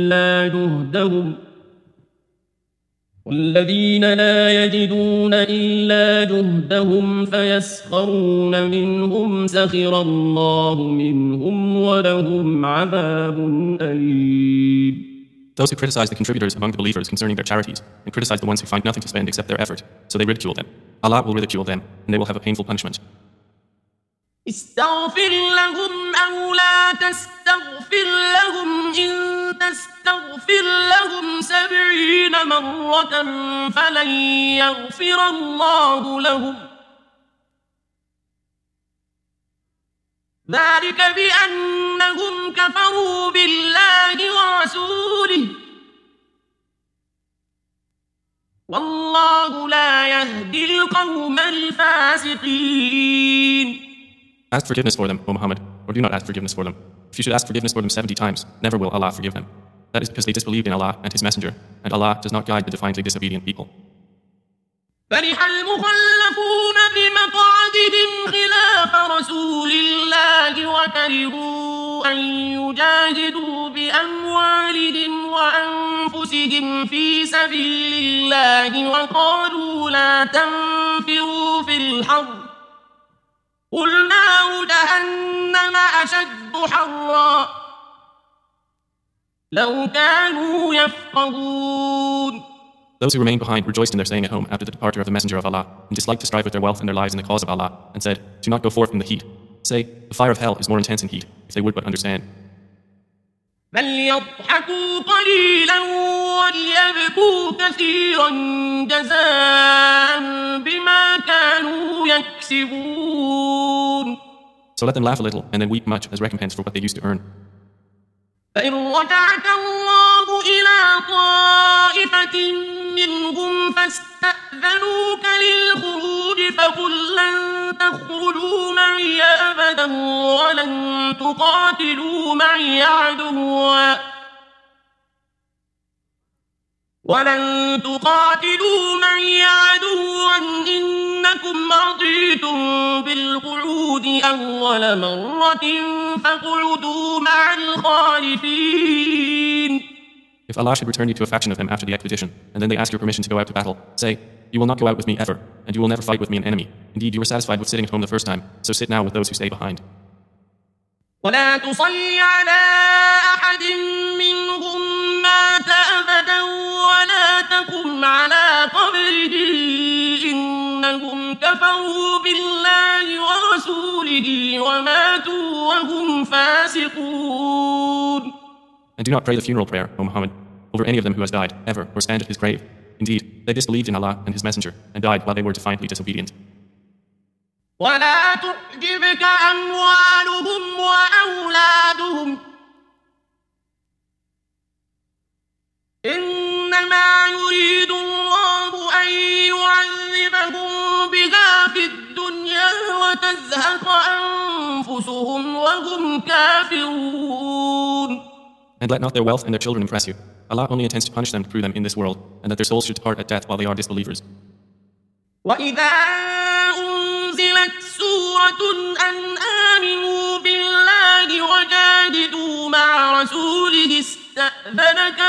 إلا جهدهم فيسخرون منهم سخر الله منهم ولهم عذاب أليم. Those who criticize the contributors among the believers concerning their charities, and criticize the ones who find nothing to spend except their effort, so they ridicule them. Allah will ridicule them, and they will have a painful punishment. استغفر لهم أو لا تستغفر لهم إن تستغفر لهم 70 مرة فلن يغفر الله لهم ذلك بأنهم كفروا بالله ورسوله والله لا يهدي القوم الفاسقين. Ask forgiveness for them, O Muhammad, or do not ask forgiveness for them. If you should ask forgiveness for them 70 times, never will Allah forgive them. That is because they disbelieved in Allah and His Messenger, and Allah does not guide the defiantly disobedient people. فرح المخلفون بمقعدهم خلاف رسول الله وكرهوا أن يجاهدوا بأموالهم وأنفسهم في سبيل الله وقالوا لا تنفروا في الحر قل نار جهنم أشد حرا لو كانوا يفقهون. Those who remained behind rejoiced in their staying at home after the departure of the Messenger of Allah, and disliked to strive with their wealth and their lives in the cause of Allah, and said, do not go forth in the heat. Say, the fire of hell is more intense in heat, if they would but understand. فليضحكوا قليلا وليبكوا كثيرا جزاء بما كانوا يكسبون. So let them laugh a little and then weep much as recompense for what they used to earn. فإن رجعك الله إلى طائفة منهم فاستأذنوك للخروج فقل لن تخرجوا معي أبدا ولن تقاتلوا معي عدوا إنكم رضيتم بالقعود أول مرة فاقعدوا مع الخالفين. If If Allah should return you to a faction of them after the expedition, and then they ask your permission to go out to battle, say, "You will not go out with me ever, and you will never fight with me an enemy. Indeed, you were satisfied with sitting at home the first time, so sit now with those who stay behind." ولا تصل على أحد منهم مات أبدا ولا تقم على قبره إنهم كفروا بالله ورسوله وماتوا وهم فاسقون. And do not pray the funeral prayer, O Muhammad, over any of them who has died, ever, or stand at his grave. Indeed, they disbelieved in Allah and His Messenger, and died while they were defiantly disobedient. ولا تعجبك أموالهم وأولادهم إنما يريد الله أن يعذبهم بها في الدنيا وتزهق أنفسهم وهم كافرون. And let not their wealth and their children impress you. Allah only intends to punish them through them in this world, and that their souls should depart at death while they are disbelievers. وإذا أنزلت سورة أن آمنوا بالله وجاهدوا مع رسوله استأذنك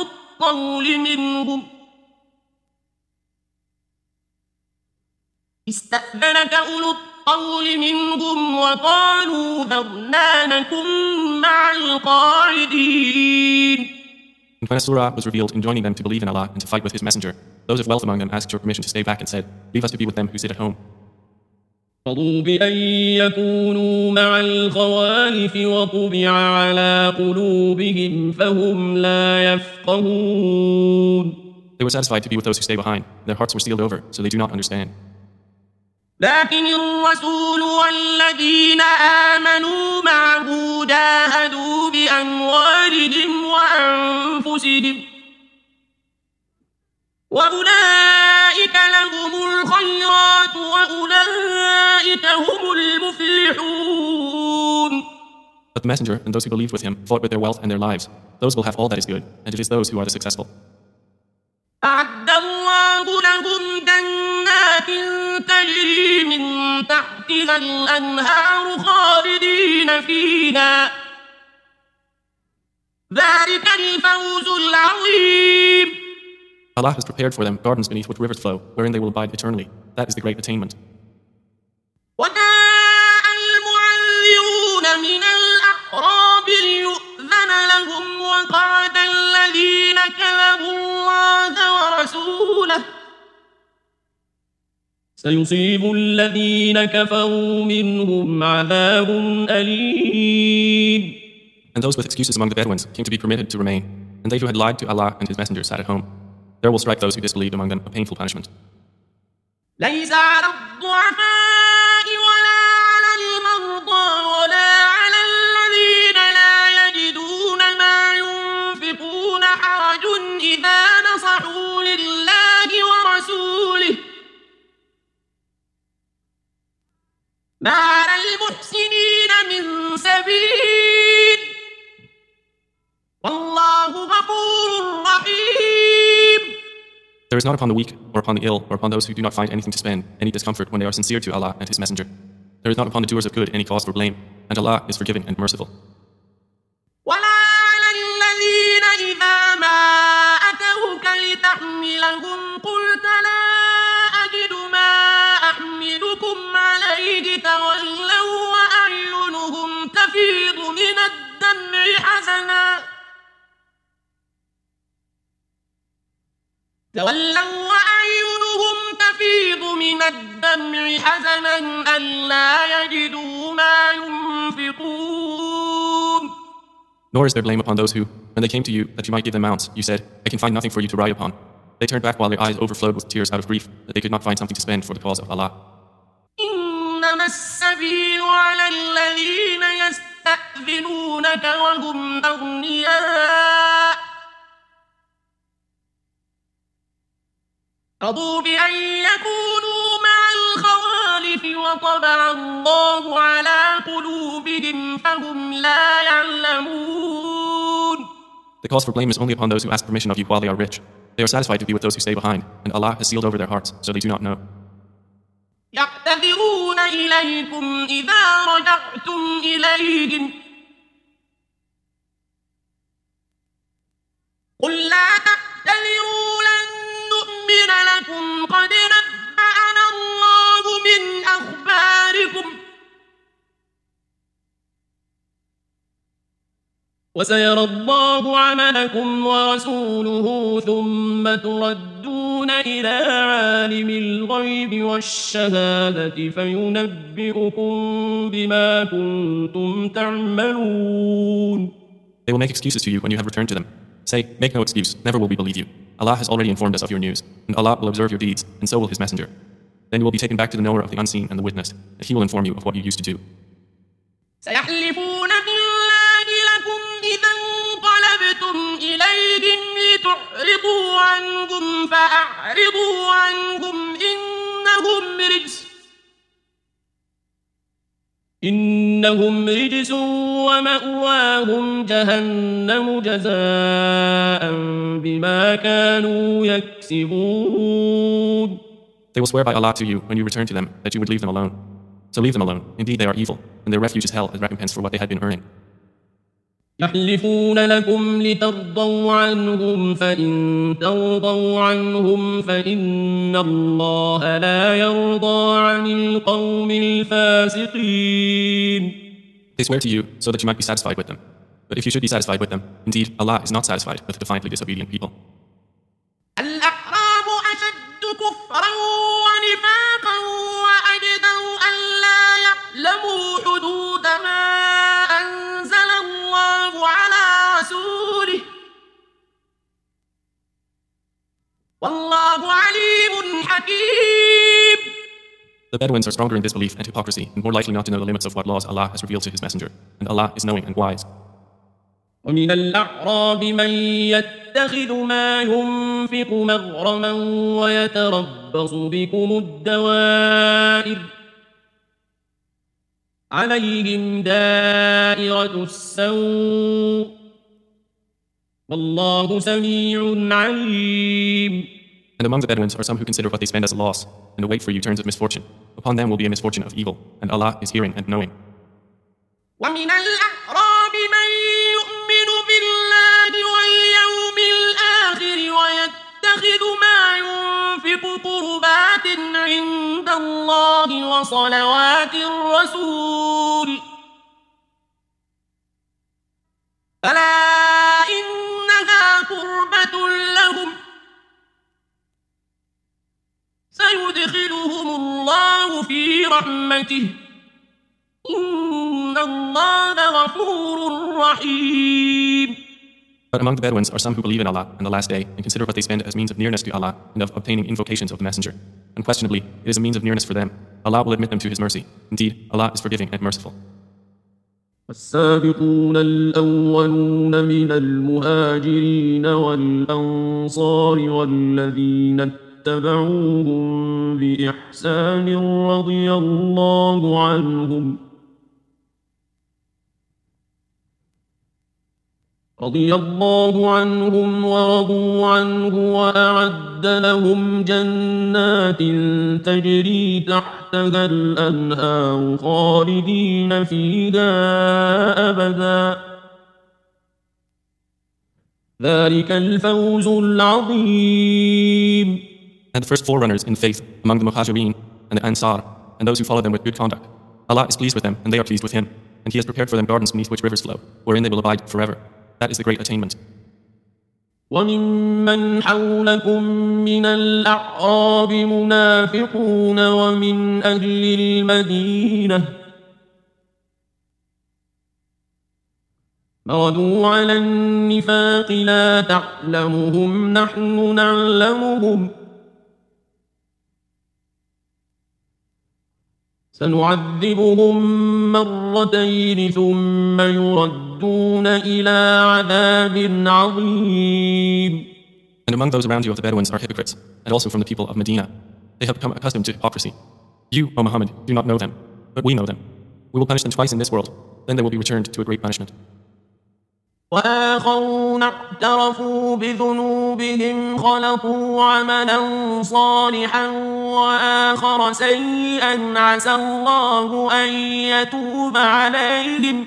أولو الطول منهم وقالوا ذرنا نكن مع القاعدين. And when a surah was revealed enjoining them to believe in Allah and to fight with His Messenger, those of wealth among them asked your permission to stay back and said, "Leave us to be with them who sit at home." رضوا بأن يكونوا مع الخوالف وطبع على قلوبهم فهم لا يفقهون. They were satisfied to be with those who stay behind. Their hearts were sealed over, so they do not understand. لكن الرسول والذين آمنوا معه جاهدوا بأموالهم وأنفسهم وأولئك لهم الخيرات وأولئك هم المفلحون. But the Messenger and those who believed with him fought with their wealth and their lives. Those will have all that is good, and it is those who are the successful. أعد الله لهم جنات تجري من تحتها الأنهار خالدين فيها ذلك الفوز العظيم. Allah has prepared for them gardens beneath which rivers flow, wherein they will abide eternally. That is the great attainment. وجاء المعذرون من الأعراب ليؤذن لهم وقعد الذين كذبوا الله ورسوله سيصيب الذين كفروا منهم عذاب أليم. And those with excuses among the Bedouins came to be permitted to remain, and they who had lied to Allah and His Messenger sat at home. There will strike those who disbelieved among them a painful punishment. ليس على الضعفاء ولا على المرضى ولا على الذين لا يجدون ما ينفقون حرج إذا نصحوا لله ورسوله ما على المحسنين من سبيل والله غفور رحيم. There is not upon the weak, or upon the ill, or upon those who do not find anything to spend, any discomfort when they are sincere to Allah and His Messenger. There is not upon the doers of good any cause for blame, and Allah is forgiving and merciful. ولا على الذين إذا ما أتوك لتحملهم قلت لا أجد ما أحملكم عليه تولوا وأعينهم تفيض من الدمع حزنا ألا يجدوا ما ينفقون. Nor is there blame upon those who, when they came to you that you might give them mounts, you said, "I can find nothing for you to ride upon." They turned back while their eyes overflowed with tears out of grief that they could not find something to spend for the cause of Allah. إنما السبيل على الذين يستأذنونك وهم أغنياء رضوا بأن يكونوا مع الخوالف وطبع الله على قلوبهم فهم لا يعلمون. The cause for blame is only upon those who ask permission of you while they are rich. They are satisfied to be with those who stay behind, and Allah has sealed over their hearts, so they do not know. يعتذرون إليكم إذا رجعتم إليهم قل وسيرى الله عملكم ورسوله ثم تردون إلى عالم الغيب والشهادة فينبئكم بما كنتم تعملون. They will make excuses to you when you have returned to them. Say, make no excuse, never will we believe you. Allah has already informed us of your news, and Allah will observe your deeds, and so will His Messenger. Then you will be taken back to the knower of the unseen and the witness, and He will inform you of what you used to do. سيحلفون بالله لكم إذا انقلبتم إليهم لتعرضوا عنهم فأعرضوا عنهم إنهم رجس ومأواهم جهنم جزاء بما كانوا يكسبون. They will swear by Allah to you when you return to them that you would leave them alone. So leave them alone. Indeed they are evil, and their refuge is hell as recompense for what they had been earning. يحلفون لكم لترضوا عنهم فإن ترضوا عنهم فإن الله لا يرضى عن القوم الفاسقين. They swear to you so that you might be satisfied with them. But if you should be satisfied with them, indeed Allah is not satisfied with defiantly disobedient people. الأعراب أشد كفرا ونفاقا وأجدر أن لا يعلموا حدود ما أنزل الله على رسوله والله عليم حكيم. The Bedouins are stronger in disbelief and hypocrisy and more likely not to know the limits of what laws Allah has revealed to His Messenger, and Allah is knowing and wise. ومن الأعراب من يتخذ ما ينفق مغرما ويتربص بكم الدوائر عليهم دائرة السوء والله سميع عليم. And among the Bedouins are some who consider what they spend as a loss and await for you turns of misfortune. Upon them will be a misfortune of evil, and Allah is hearing and knowing. ومن الأعراب من يؤمن بالله واليوم الآخر ويتخذ ما ينفق قربات عند الله وصلوات الرسول ألا إنها قربة لهم سيدخلهم الله في رحمته إن الله غفور رحيم. But among the Bedouins are some who believe in Allah and the last day and consider what they spend as means of nearness to Allah and of obtaining invocations of the Messenger. Unquestionably, it is a means of nearness for them. Allah will admit them to His mercy. Indeed, Allah is forgiving and merciful. والسابقون الأولون من المهاجرين والأنصار والذين اتبعوهم بإحسان رضي الله عنهم ورضوا عنه وأعد لهم جنات تجري تحتها الأنهار خالدين فيها أبدا ذلك الفوز العظيم. And the first forerunners in faith among the Muhajireen and the Ansar and those who follow them with good conduct. Allah is pleased with them and they are pleased with Him, and He has prepared for them gardens beneath which rivers flow, wherein they will abide forever. That is the great attainment. وممن حولكم من الأعراب منافقون ومن أهل المدينة مردوا على النفاق لا تعلمهم نحن نعلمهم سنعذبهم مرتين ثم يردون إلى عذاب عظيم. And among those around you of the Bedouins are hypocrites, and also from the people of Medina. They have become accustomed to hypocrisy. You, O Muhammad, do not know them, but we know them. We will punish them twice in this world, then they will be returned to a great punishment. وآخرون اعترفوا بذنوبهم خلطوا عملا صالحا وآخر سيئا عسى الله أن يتوب عليهم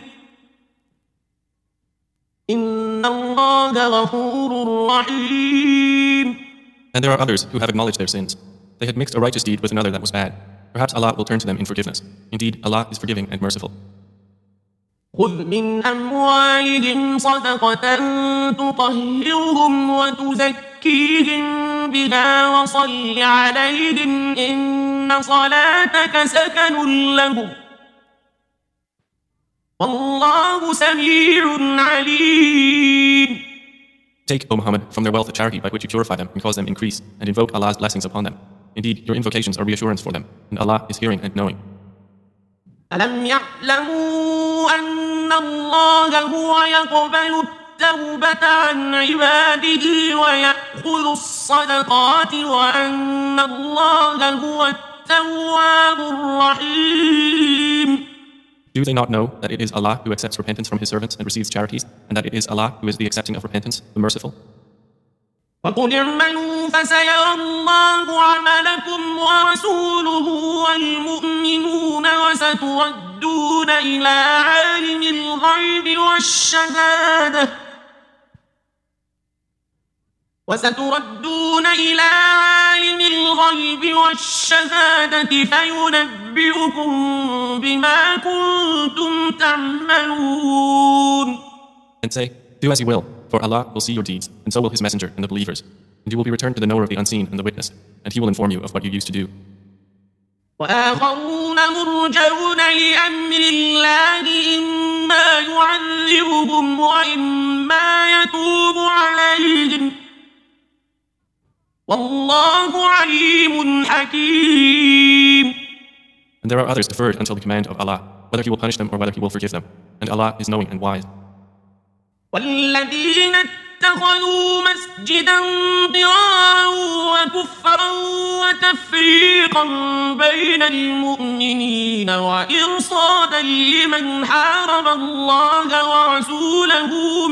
إن الله غفور رحيم. And there are others who have acknowledged their sins. They had mixed a righteous deed with another that was bad. Perhaps Allah will turn to them in forgiveness. Indeed, Allah is forgiving and merciful. خذ من أموالهم صدقة تطهرهم وتزكيهم بها وصل عليهم إن صلاتك سكن لهم والله سميع عليم. Take, O Muhammad, from their wealth a charity by which you purify them and cause them increase, and invoke Allah's blessings upon them. Indeed, your invocations are reassurance for them, and Allah is hearing and knowing. ألم يعلموا أن الله هو يقبل التوبة عن عباده ويأخذ الصدقات وأن الله هو التواب الرحيم. Do they not know that it is Allah who accepts repentance from His servants and receives charities, and that it is Allah who is the accepting of repentance, the merciful? وقل اعملوا فسيرى الله عملكم ورسوله والمؤمنون وستردون إلى عالم الغيب والشهادة فينبئكم بما كنتم تعملون. And say, do as you will, for Allah will see your deeds, and so will His Messenger and the believers. And you will be returned to the knower of the unseen and the witness, and He will inform you of what you used to do. وآخرون مرجون لأمر الله إما يعذبهم وإما يتوب عليهم والله عليم حكيم. And there are others deferred until the command of Allah, whether He will punish them or whether He will forgive them. And Allah is knowing and wise. والذين اتخذوا مسجدا ضرارا وكفرا وتفريقا بين المؤمنين وإرصادا لمن حارب الله ورسوله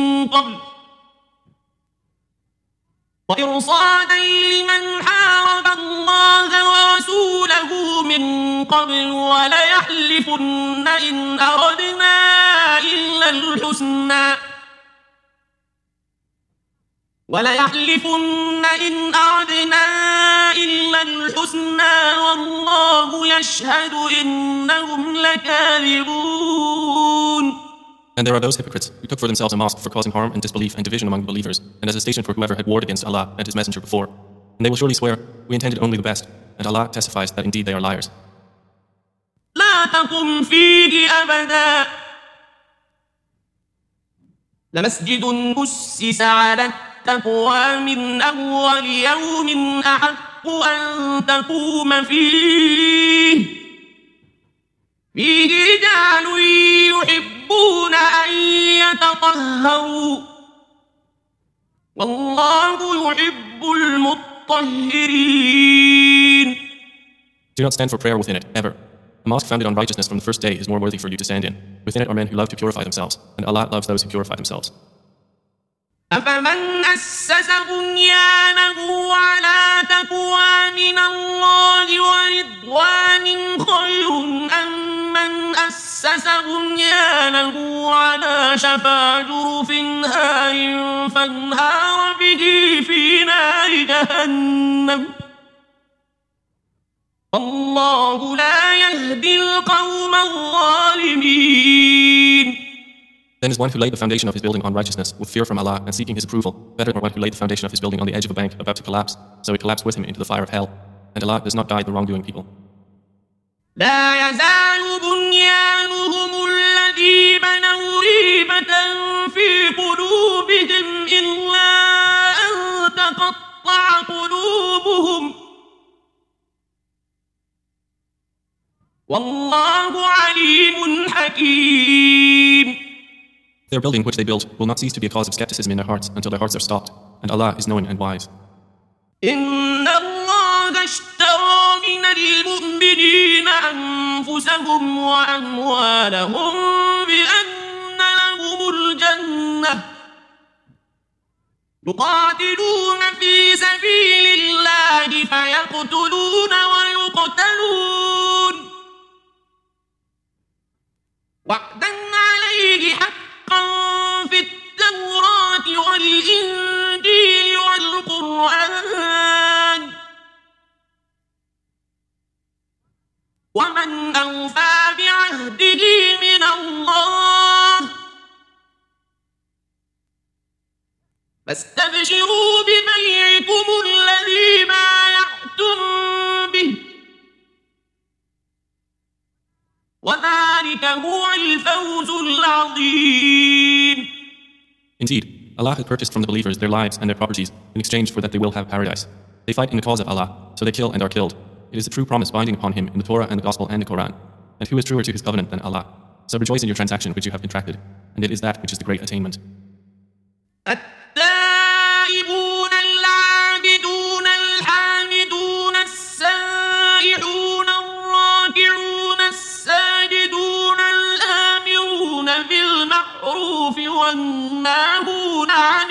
من قبل وليحلفن إن أردنا إلا الحسنى والله يشهد إنهم لكاذبون. And there are those hypocrites who took for themselves a mosque for causing harm and disbelief and division among the believers, and as a station for whoever had warred against Allah and His Messenger before. And they will surely swear, we intended only the best, and Allah testifies that indeed they are liars. لا تقم فيه أبدا لمسجد أسس على التقوى من أول يوم أحق أن تقوم فيه رجال يحبون أن يتطهروا والله يحب المطهرين. Do not stand for prayer within it, ever. A mosque founded on righteousness from the first day is more worthy for you to stand in. Within it are men who love to purify themselves, and Allah loves those who purify themselves. أفمن أسس بنيانه على تقوى من الله ورضوان خير أم من أسس بنيانه على شفا جرف هار فانهار به في نار جهنم والله لا يهدي القوم الظالمين. Then is one who laid the foundation of his building on righteousness, with fear from Allah and seeking His approval, better than one who laid the foundation of his building on the edge of a bank about to collapse, so it collapsed with him into the fire of hell. And Allah does not guide the wrongdoing people. لا يزال بنيانهم الذي بنوا ريبة في قلوبهم إلا أن تقطع قلوبهم والله عليم حكيم. Their building which they built will not cease to be a cause of skepticism in their hearts until their hearts are stopped, and Allah is knowing and wise. إن الله اشترى من المؤمنين أنفسهم وأموالهم بأن لهم الجنة يقاتلون في سبيل الله فيقتلون ويقتلون وعدا عليه حقا في التوراة والإنجيل والقرآن ومن أوفى بعهده من الله فاستبشروا ببيعكم الذي بايعتم به وذلك هو الفوز العظيم. Indeed, Allah has purchased from the believers their lives and their properties in exchange for that they will have paradise. They fight in the cause of Allah, so they kill and are killed. It is a true promise binding upon him in the Torah and the Gospel and the Quran. And who is truer to his covenant than Allah? So rejoice in your transaction which you have contracted, and it is that which is the great attainment. التائبون العابدون الحامدون السائحون الراكعون الساجدون الآمرون بالمعروف والناهون عن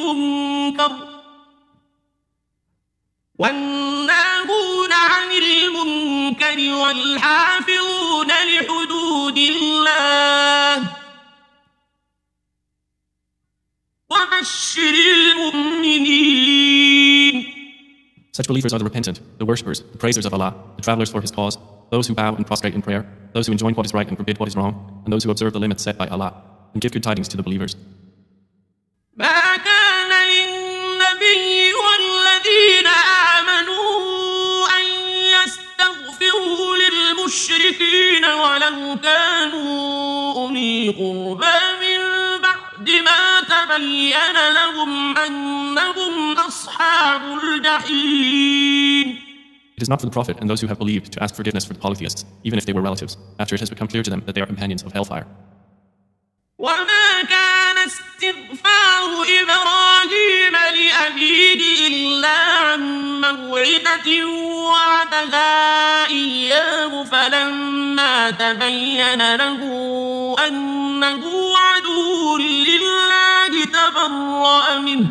المنكر والحافظون لحدود الله وبشر المؤمنين. Such believers are the repentant, the worshippers, the praisers of Allah, the travelers for his cause, those who bow and prostrate in prayer, those who enjoin what is right and forbid what is wrong, and those who observe the limits set by Allah, and give good tidings to the believers. ما كان للنبي والذين آمنوا أن يستغفروا للمشركين ولو كانوا أولي قربى من بعد ما تبين لهم أنهم أصحاب الجحيم. It is not for the Prophet and those who have believed to ask forgiveness for the polytheists, even if they were relatives, after it has become clear to them that they are companions of hellfire. وما كان استغفار إبراهيم لأبيه إلا عن موعدة وعدها إياه فلما تبين له أنه عدو لله تبرأ منه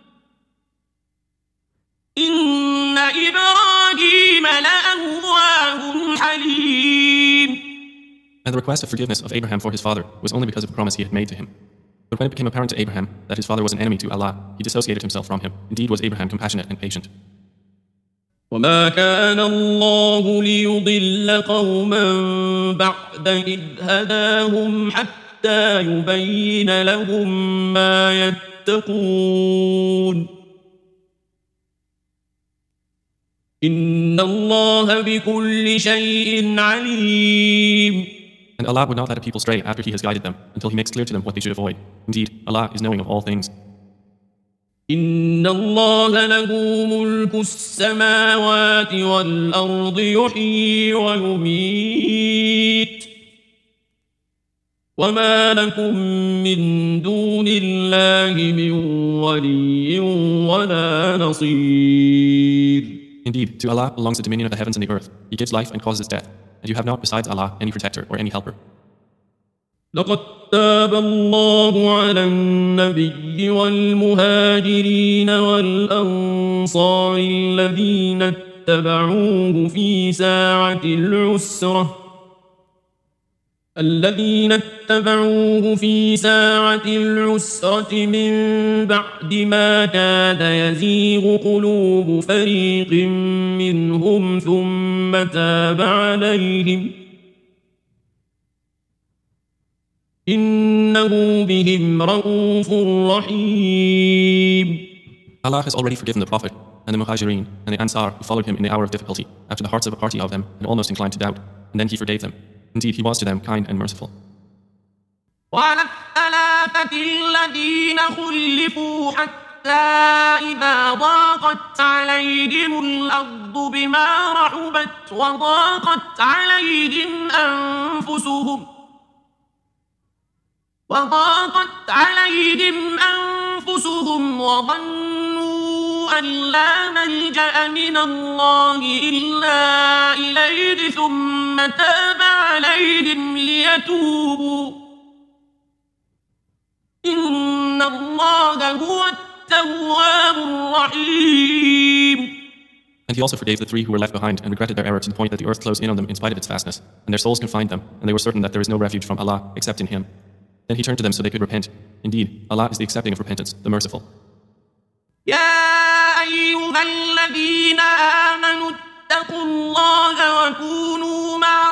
إن إبراهيم لأواه حليم. And the request of forgiveness of Abraham for his father was only because of the promise he had made to him. But when it became apparent to Abraham that his father was an enemy to Allah, he dissociated himself from him. Indeed was Abraham compassionate and patient. وما كان الله ليضل قوما بعد إذ هداهم حتى يبين لهم ما يتقون إن الله بكل شيء عليم. And Allah would not let a people stray after He has guided them until He makes clear to them what they should avoid. Indeed, Allah is knowing of all things. إن الله له ملك السماوات والأرض يحيي ويميت وما لكم من دون الله من ولي ولا نصير. Indeed, to Allah belongs the dominion of the heavens and the earth. He gives life and causes death. And you have not besides Allah any protector or any helper. لقد تاب الله على النبي والمهاجرين والأنصار الذين اتبعوه في ساعة العسرة من بعد ما كاد يزيغ قلوب فريق منهم ثم تاب عليهم إنه بهم رؤوف رحيم. Allah has already forgiven the Prophet and the Muhajireen and the Ansar who followed him in the hour of difficulty after the hearts of a party of them had almost inclined to doubt, and then He forgave them. Indeed, He was to them kind and merciful. وعلى الثلاثة الذين خلفوا حتى إذا ضاقت عليهم الأرض بما رحبت وضاقت عليهم أنفسهم وظنوا أن لا ملجأ من الله إلا إليه ثم تاب عليهم ليتوبوا إن الله هو التواب الرحيم. And He also forgave the three who were left behind and regretted their error to the point that the earth closed in on them in spite of its vastness, and their souls confined them, and they were certain that there is no refuge from Allah except in Him. Then He turned to them so they could repent. Indeed, Allah is the accepting of repentance, the merciful. يا أيها الذين آمنوا اتقوا الله وكونوا مع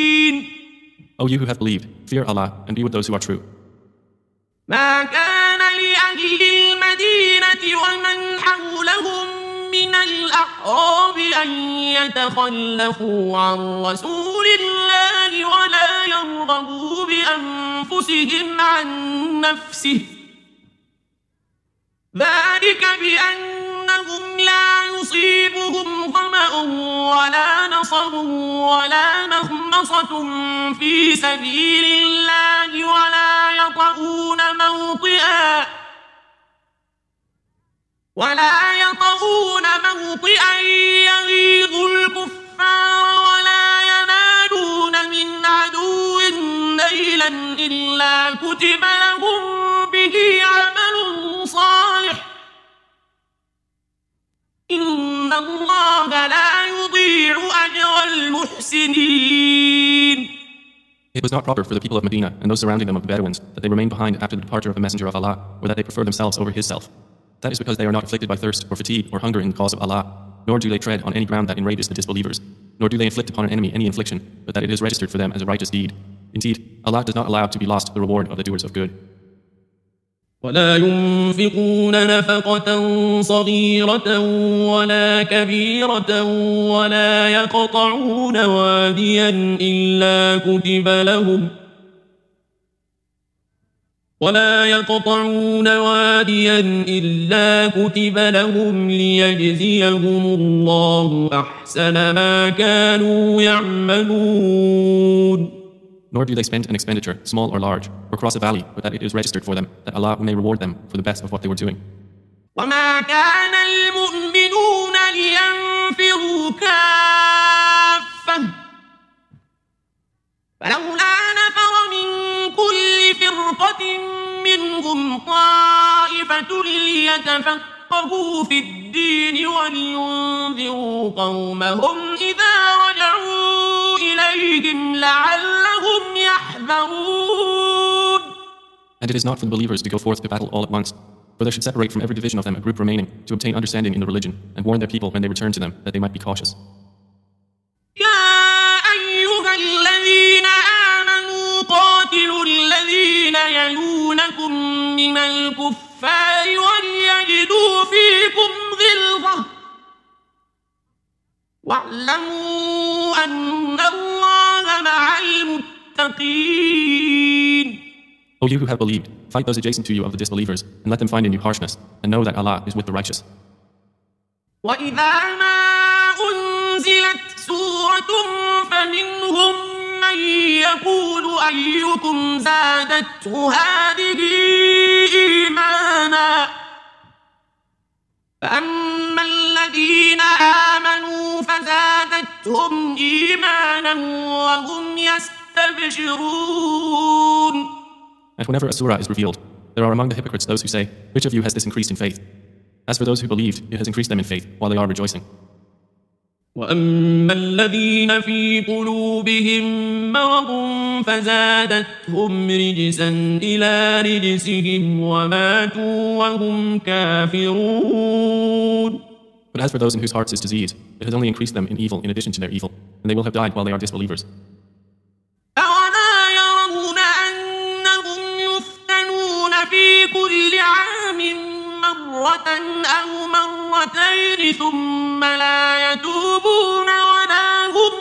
الصادقين. O you who have believed, fear Allah and be with those who are true. ما كان لأهل المدينة ومن حولهم من الأعراب أن يتخلفوا عن رسول الله ولا يرغبوا بأنفسهم عن نفسه ذلك بأنهم لا يصيبهم ظمأ ولا نصب ولا مخمصة في سبيل الله ولا يطؤون موطئا يغيظ الكفار ولا ينالون من عدو نيلا إلا كتب لهم به عمل صالح إن الله لا يضيع أجر المحسنين. It was not proper for the people of Medina and those surrounding them of the Bedouins that they remain behind after the departure of the Messenger of Allah, or that they prefer themselves over his self. That is because they are not afflicted by thirst or fatigue or hunger in the cause of Allah, nor do they tread on any ground that enrages the disbelievers, nor do they inflict upon an enemy any infliction, but that it is registered for them as a righteous deed. Indeed, Allah does not allow to be lost the reward of the doers of good. ولا ينفقون نفقة صغيرة ولا كبيرة ولا يقطعون واديا إلا كتب لهم ليجزيهم الله أحسن ما كانوا يعملون. Nor do they spend an expenditure, small or large, or cross a valley, but that it is registered for them, that Allah may reward them for the best of what they were doing. وما كان المؤمنون لينفروا كافة فلولا نفر من كل فرقة منهم طائفة ليتفقهوا في الدين ولينذروا قومهم إذا رجعوا إليهم لعلهم يحذرون. And it is not for the believers to go forth to battle all at once, for there should separate from every division of them a group remaining to obtain understanding in the religion and warn their people when they return to them that they might be cautious. يا أيها الذين آمنوا قاتلوا الذين يلونكم من الكفار وليجدوا فيكم غلظة واعلموا أن الله مع المتقين. O you who have believed, fight those adjacent to you of the disbelievers, and let them find in you harshness, and know that Allah is with the righteous. وإذا ما أنزلت سورة فمنهم من يقول أيكم زادته هذه إيمانا فأما الذين آمنوا فزادتهم إيمانا وهم يستبشرون. And whenever a surah is revealed, there are among the hypocrites those who say, which of you has this increased in faith? As for those who believed, it has increased them in faith while they are rejoicing. وأما الذين في قلوبهم مرض فزادتهم رجسا إلى رجسهم وماتوا وهم كافرون. But as for those in whose hearts is disease, it has only increased them in evil in addition to their evil, and they will have died while they are disbelievers. أولا يرون أنهم يفتنون في كل عام مرة أو مرتين ثم لا يتوبون ولا هم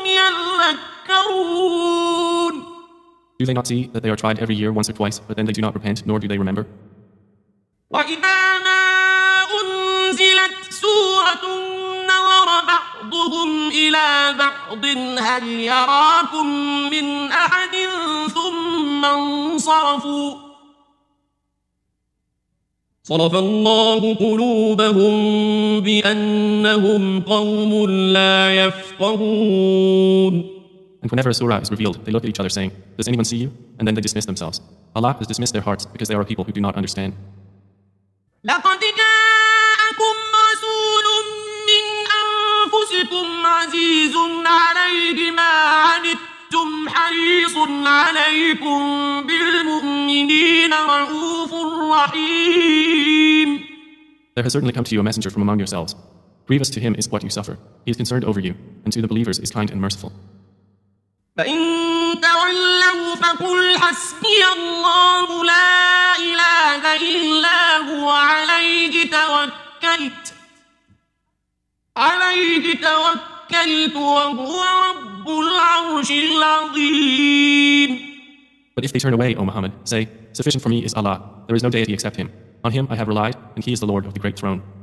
يذكرون. Do they not see that they are tried every year once or twice, but then they do not repent, nor do they remember? وإذا ما أنزلت سورة نظر بعضهم إلى بعض هل يراكم من أحد ثم انصرفوا صرف الله قلوبهم بأنهم قوم لا يفقهون. And whenever a surah is revealed, they look at each other saying, does anyone see you? And then they dismiss themselves. Allah has dismissed their hearts because they are a people who do not understand. لقد جاءكم رسول من أنفسكم عزيز عليه ما عنتم حريص عليكم بالمؤمنين رؤوف رحيم. There has certainly come to you a messenger from among yourselves. Grievous to him is what you suffer. He is concerned over you, and to the believers is kind and merciful. فإن تولوا فقل حسبي الله لا إله إلا هو عليه توكلت وهو رب العرش العظيم. But if they turn away, O Muhammad, say, sufficient for me is Allah. There is no deity except Him. On Him I have relied, and He is the Lord of the great throne.